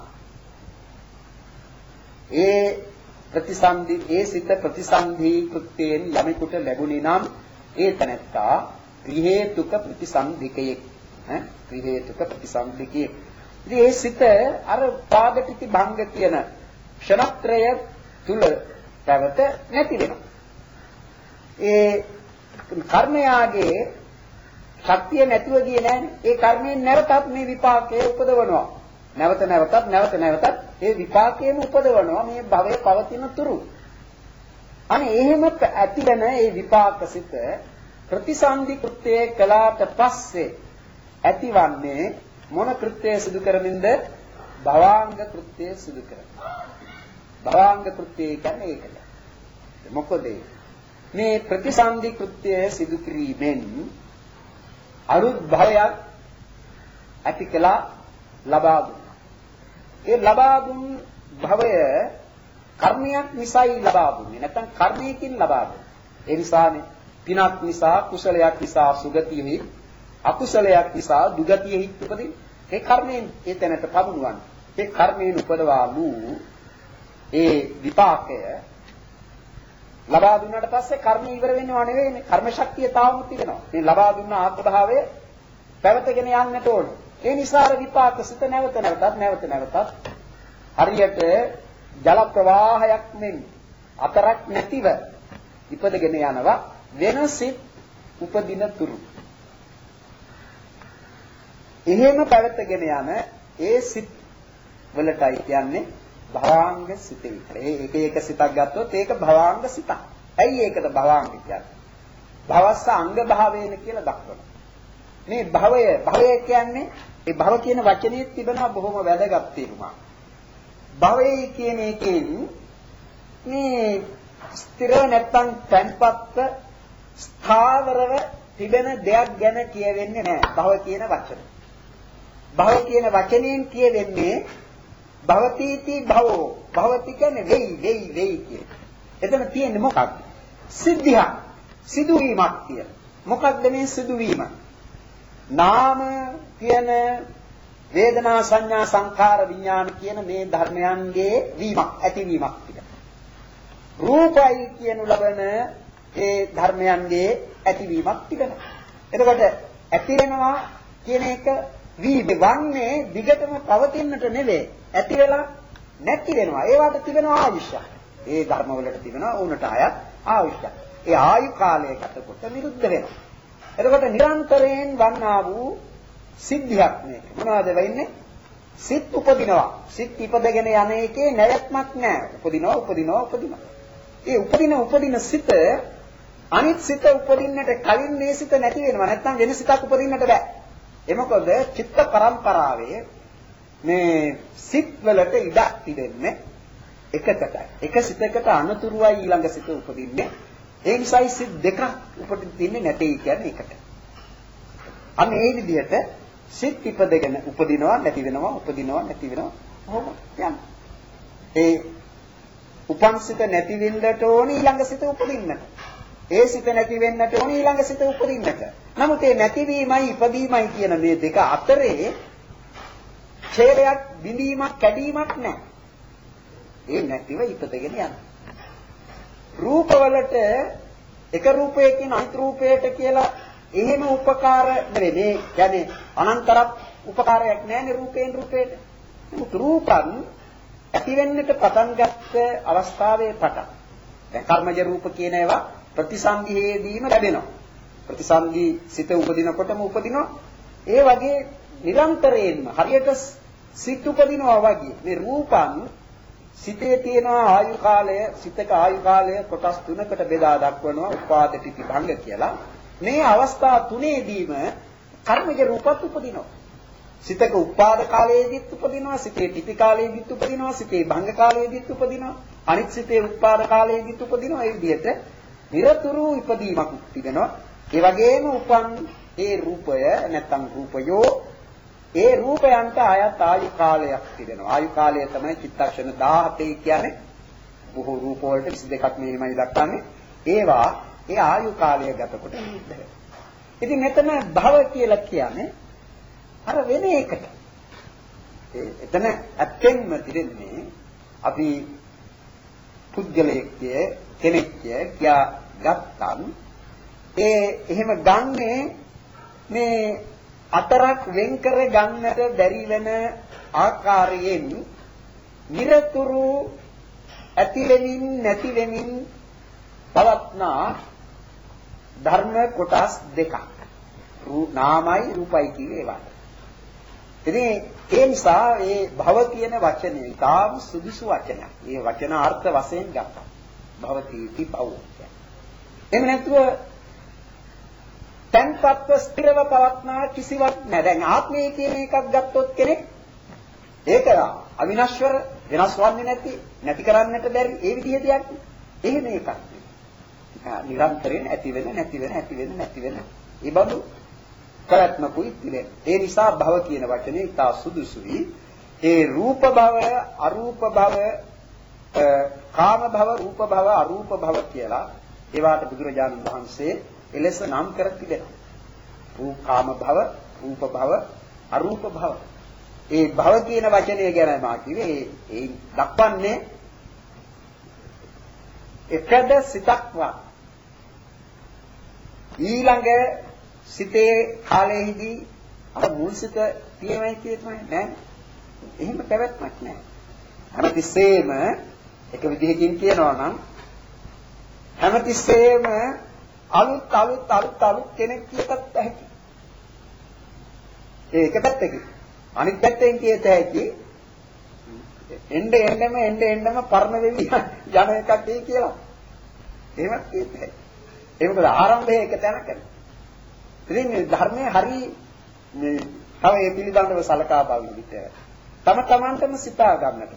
ඒ ප්‍රතිසන්දි ඒ සිත ප්‍රතිසන්දි කෘත්‍යයෙන් යමෙකුට ලැබුණේ නම් ඒ තැනැත්තා ත්‍රිහේතුක ප්‍රතිසන්දිකයෙක් ඈ ත්‍රිහේතුක ප්‍රතිසන්දිකයෙක්. ඉතින් ඒ සිත අර පාදටිති භංග කියන ක්ෂණත්‍රය තුල පැවත නැති වෙනවා. ඒ කර්මයාගේ ශක්තිය නැතුව ගියේ නෑනේ. ඒ කර්මයෙන් නැවතත් මේ විපාකයේ උපදවනවා. නැවත නැවතත් නැවත නැවතත් ඒ විපාකයෙන් උපදවනවා මේ භවයේ පවතින තුරු. අනේ එහෙම ඇතිවෙන ඒ විපාකසිත ප්‍රතිසන්දි කෘත්‍යයේ කළාට පස්සේ ඇතිවන්නේ මොන කෘත්‍යය සිදු කරමින්ද? භවාංග කෘත්‍යය සිදු කරමින්. භවාංග කෘත්‍යය කියන්නේ ඒකද? මොකද මේ ප්‍රතිසන්දි කෘත්‍යය සිදු කිරීමෙන් අරුත් භවයක් ඇති කළා ලබා දුන්නා. ඒ ලබා දුන් භවය කර්මයක් නිසායි ලබා දුන්නේ. නැත්නම් කර්මයකින් ලබා දුන්නේ. ඒ නිසානේ පිනක් නිසා කුසලයක් නිසා සුගතියෙහි අකුසලයක් නිසා දුගතියෙහි උපදින. ඒ කර්මයෙන් ඒ තැනට පමුණුවන්නේ. ඒ කර්මයෙන් උපදවා වූ ඒ විපාකය ලබා දුන්නාට පස්සේ කර්ම ඉවර වෙනව නෙවෙයිනේ. කර්ම ශක්තිය තාවම තිබෙනවා. මේ ලබා දුන්න ආත්මභාවය පැවතගෙන යන්නට ඕනේ. ඒ නිසා අර විපාක සිත නැවත නැවතත් නැවත නැවතත් හරියට ජල ප්‍රවාහයක් මෙන් අතරක් නැතිව ඉපදගෙන යනවා වෙනසිට උපදින තුරු. එහෙම පැවතගෙන යන ඒ සිත් වලටයි කියන්නේ භවාංග සිත විතර. ඒ එක එක සිතක් ගත්තොත් ඒක භවාංග සිතක්. ඇයි ඒකද භවාංග කියන්නේ? භවස්ස අංග භාවේන කියලා දක්වනවා. මේ භවය භවය කියන්නේ ඒ භව කියන වචනේ තිබෙන බොහොම වැදගත් තේරුමක්. භවය කියන එකෙන් මේ ස්ථිර නැත්තම් තන්පත්ත ස්ථාවරව තිබෙන දෙයක් ගැන කියවෙන්නේ නැහැ. භව කියන වචනේ. භව කියන වචනයෙන් කියවෙන්නේ භවතිති භවෝ. භවති කියන්නේ වෙයි වෙයි වෙයි කියන. එතන තියෙන්නේ මොකක්ද? සිද්ධියක්. සිදුවීමක් කියන. මොකක්ද මේ සිදුවීම? නාම කියන වේදනා සංඥා සංඛාර විඥාන කියන මේ ධර්මයන්ගේ වීමක් ඇතිවීමක් තිබෙනවා. රූපයි කියනු ලබන ඒ ධර්මයන්ගේ ඇතිවීමක් තිබෙනවා. එතකොට ඇති වෙනවා කියන එක වීවන්නේ දිගටම පවතින්නට නෙවෙයි. ඇති වෙලා නැති වෙනවා. ඒවට තිබෙනවා ආයුෂය. ඒ ධර්ම වලට තිබෙනවා උනට අයත් ආයුෂය. ඒ ආයු කාලය ගතකොට නිරුද්ධ වෙනවා. එතකොට නිරන්තරයෙන් වන්නා වූ සිද්ධියක් මේක. මොනවද වෙන්නේ? සිත් උපදිනවා. සිත් ඉපදගෙන යන එකේ නැවැත්මක් නැහැ. උපදිනවා උපදිනවා උපදිනවා. ඒ උපදින උපදින සිත අනිත් සිත උපදින්නට කලින් මේ සිත නැති වෙනවා. නැත්නම් වෙන සිතක් උපදින්නට බෑ. ඒ මොකද චිත්ත පරම්පරාවේ මේ සිත් වලට ඉඩක් තිබෙන්නේ එකකට. එක සිතකට අනතුරුවයි ඊළඟ සිත උපදින්නේ. ඒ නිසායි සිත් දෙකක් උපදින්නේ නැtei කියන්නේ ඒකට. අන්න ඒ විදිහට සිත් ඉපදගෙන උපදිනවා නැති වෙනවා උපදිනවා නැති වෙනවා කොහොම යන්නේ. ඒ උපන් සිත නැති වෙන්නට ඕනේ ඊළඟ සිත උපදින්නට. ඒ සිත නැති වෙන්නට ඕනේ ඊළඟ සිත උපදින්නට. නමුත් ඒ නැතිවීමයි ඉපදීමයි කියන මේ දෙක අතරේ ඡේදයක් බිඳීමක් කැඩීමක් නැහැ. ඒ නැතිව ඉපදගෙන යනවා. රූපවලට එක රූපයකින් අනිත් රූපයට කියලා එහෙම උපකාර නෙවෙයි. මේ කියන්නේ අනන්තර උපකාරයක් නැහැනේ රූපයෙන් රූපයට. නමුත් රූපන් ඇති වෙන්නට පටන් ගත්ත අවස්ථාවේ පටන් දැන් කර්මජ රූප කියන ඒවා ප්‍රතිසන්දියේදීම ලැබෙනවා. ප්‍රතිසන්දි සිත උපදිනකොටම උපදිනවා. ඒ වගේ නිරන්තරයෙන්ම හරියට සිත් උපදිනවා වගේ මේ රූපන් සිතේ තියෙන ආයු කාලය සිතක ආයු කාලය කොටස් තුනකට බෙදා දක්වනවා උපාද තිති භංග කියලා. මේ අවස්ථා තුනේදීම කර්මජ රූපත් උපදිනවා. සිතක උපාද කාලයේදීත් උපදිනවා, සිතේ තිති කාලයේදීත් උපදිනවා, සිතේ භංග කාලයේදීත් උපදිනවා, අනිත් සිතේ උපාද කාලයේදීත් උපදිනවා. ඒ විදිහට නිරතුරු ඉපදීමක් තිබෙනවා. ඒ වගේම උපන් ඒ රූපය නැත්නම් රූපයෝ ඒ රූපයන්ට ආයත් ආයු කාලයක් තිබෙනවා. ආයු කාලය තමයි චිත්තක්ෂණ දහහතයි කියන්නේ. බොහෝ රූප වලට විසි දෙකක් මෙහිමයි දක්වන්නේ. ඒවා ඒ ආයු කාලය ගතකොට නිරුද්ධ වෙනවා. ඉතින් මෙතන භව කියලා කියන්නේ අර වෙන එකට. ඒ එතන ඇත්තෙන්ම තිරෙන්නේ අපි පුද්ගලයෙක් කෙනෙක් කියා ගත්තම් ඒ එහෙම ගන්නේ මේ අතරක් වෙන් කර ගන්නට බැරි වෙන ආකාරයෙන් නිරතුරු ඇති වෙමින් නැති වෙමින් පවත්නා ධර්ම කොටස් දෙකක්. රූප නාමයි රූපයි කියන ඒවා. ඉතින් ඒ නිසා මේ භව කියන වචනේ ඊටාම සුදුසු වචනයක්. මේ වචන අර්ථ වශයෙන් ගත්තා. භවතිති භව. එහෙම නැතුව තන්පත්ව ස්ථිරව පවත්නා කිසිවක් නැහැ. දැන් ආත්මය කියන එකක් ගත්තොත් කෙනෙක් ඒක අවිනශ්වර වෙනස් වන්නේ නැති නැති කරන්නට බැරි ඒ විදිහේ දෙයක්. එහෙම එකක්. නිරන්තරයෙන් ඇති වෙන නැති වෙන ඇති වෙන නැති වෙන. ඒ බඳු ප්‍රයත්නකුයි තිබෙන. ඒ නිසා භව කියන වචනේ ඉතා සුදුසුයි. ඒ රූප භව, අරූප භව, කාම භව, රූප භව, අරූප භව කියලා ඒවාට බුදුරජාණන් වහන්සේ එලෙස නම් කර තිබෙනවා. රූප කාම භව, රූප භව, අරූප භව. ඒ භව කියන වචනය ගැන මා කිව්වේ ඒ දක්වන්නේ එකද සිතක්වත් ඊළඟ සිතේ කාලයේදී අර මුල් සිත තියෙනයි කියනවා නෑ. එහෙම පැවැත්මක් නෑ. හැමතිස්සෙම එක විදිහකින් කියනවා නම් හැමතිස්සෙම අලුත් අලුත් අලුත් අලුත් කෙනෙක් කියතත් ඇති. ඒක පැත්තකින්. අනිත් පැත්තෙන් කියත හැකි එන්න එන්නම එන්න එන්නම පරණ වෙවි යන එකක් ඒ කියලා. එහෙමත් කියත හැකි. ඒ මොකද ආරම්භයේ එක තැනකද. ඉතින් මේ ධර්මයේ හරි මේ තව ඒ පිළිබඳව සලකා බලන විට තම තමන්ටම සිතා ගන්නට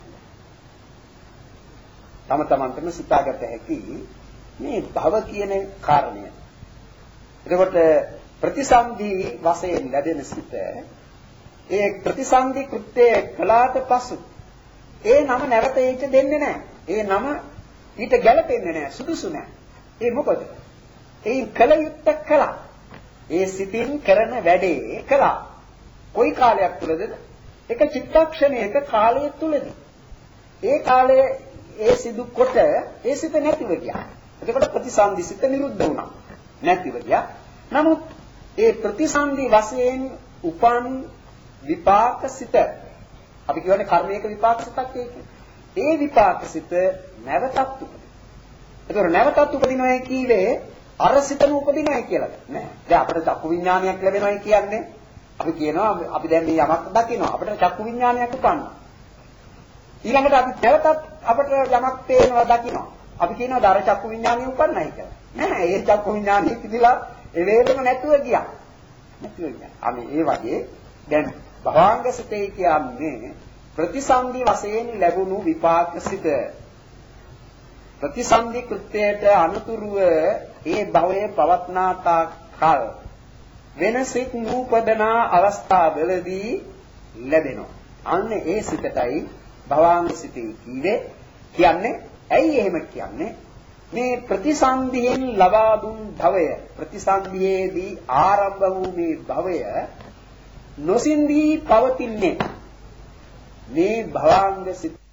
තම තමන්ටම සිතාගත හැකි මේ භව කියන කාරණය. එතකොට ප්‍රතිසන්දි වශයෙන් ලැබෙන සිත ඒ ප්‍රතිසන්දි කෘත්‍යය කළාට පසු ඒ නම නැවත ඊට දෙන්නේ නැහැ. ඒ නම ඊට ගැලපෙන්නේ නැහැ, සුදුසු නැහැ. ඒ මොකද? ඒ කල යුත්තක් කළා. ඒ සිතින් කරන වැඩේ කළා. කොයි කාලයක් තුලද? එක චිත්තක්ෂණයක කාලය තුලදී. ඒ කාලයේ ඒ සිදු කොට ඒ සිත නැතිව ගියා. එතකොට ප්‍රතිසන්දි සිත නිරුද්ධ වුණා. නැතිව ගියා. නමුත් ඒ ප්‍රතිසන්දි වශයෙන් උපන් විපාක සිත අපි කියවනේ කර්මයක විපාක සිතක් කියන්නේ. ඒ විපාක සිත නැවතත් උපදිනවා. ඒතකොට නැවතත් උපදිනවා කියවේ අර සිතම උපදිනවා කියලා නෑ. දැන් අපිට චක්කු විඥානයක් ලැබෙනවා කියන්නේ අපි කියනවා අපි දැන් මේ යමක් දකිනවා අපිට චක්කු විඥානයක් උපන්නා. ඊළඟට අපි නැවතත් අපිට යමක් පේනවා දකිනවා. අපි කියනවා දර චක්කු විඥානය උපන්නයි කියලා. නෑ ඒ චක්කු විඥානය ඉතිරිලා ඒ වේලම නැතුව ගියා. නැතුව ගියා. අපි ඒ වගේ දැන් භවංග සිතේ කියන්නේ ප්‍රතිසන්දි වශයෙන් ලැබුණු විපාක සිත. ප්‍රතිසන්දි කෘත්‍යයට අනුතුරුව ඒ භවයේ පවත්නා තාක් කල් වෙනසිට නූපදනා අවස්ථාවලදී ලැබෙනවා. අන්න ඒ සිතටයි භවංග සිතේ කීවේ. කියන්නේ ඇයි එහෙම කියන්නේ? මේ ප්‍රතිසන්දියෙන් ලබා දුන් භවය ප්‍රතිසන්දියේදී ආරම්භ වූ මේ භවය නොසින්දී පවතින්නේ මේ භවංග සිත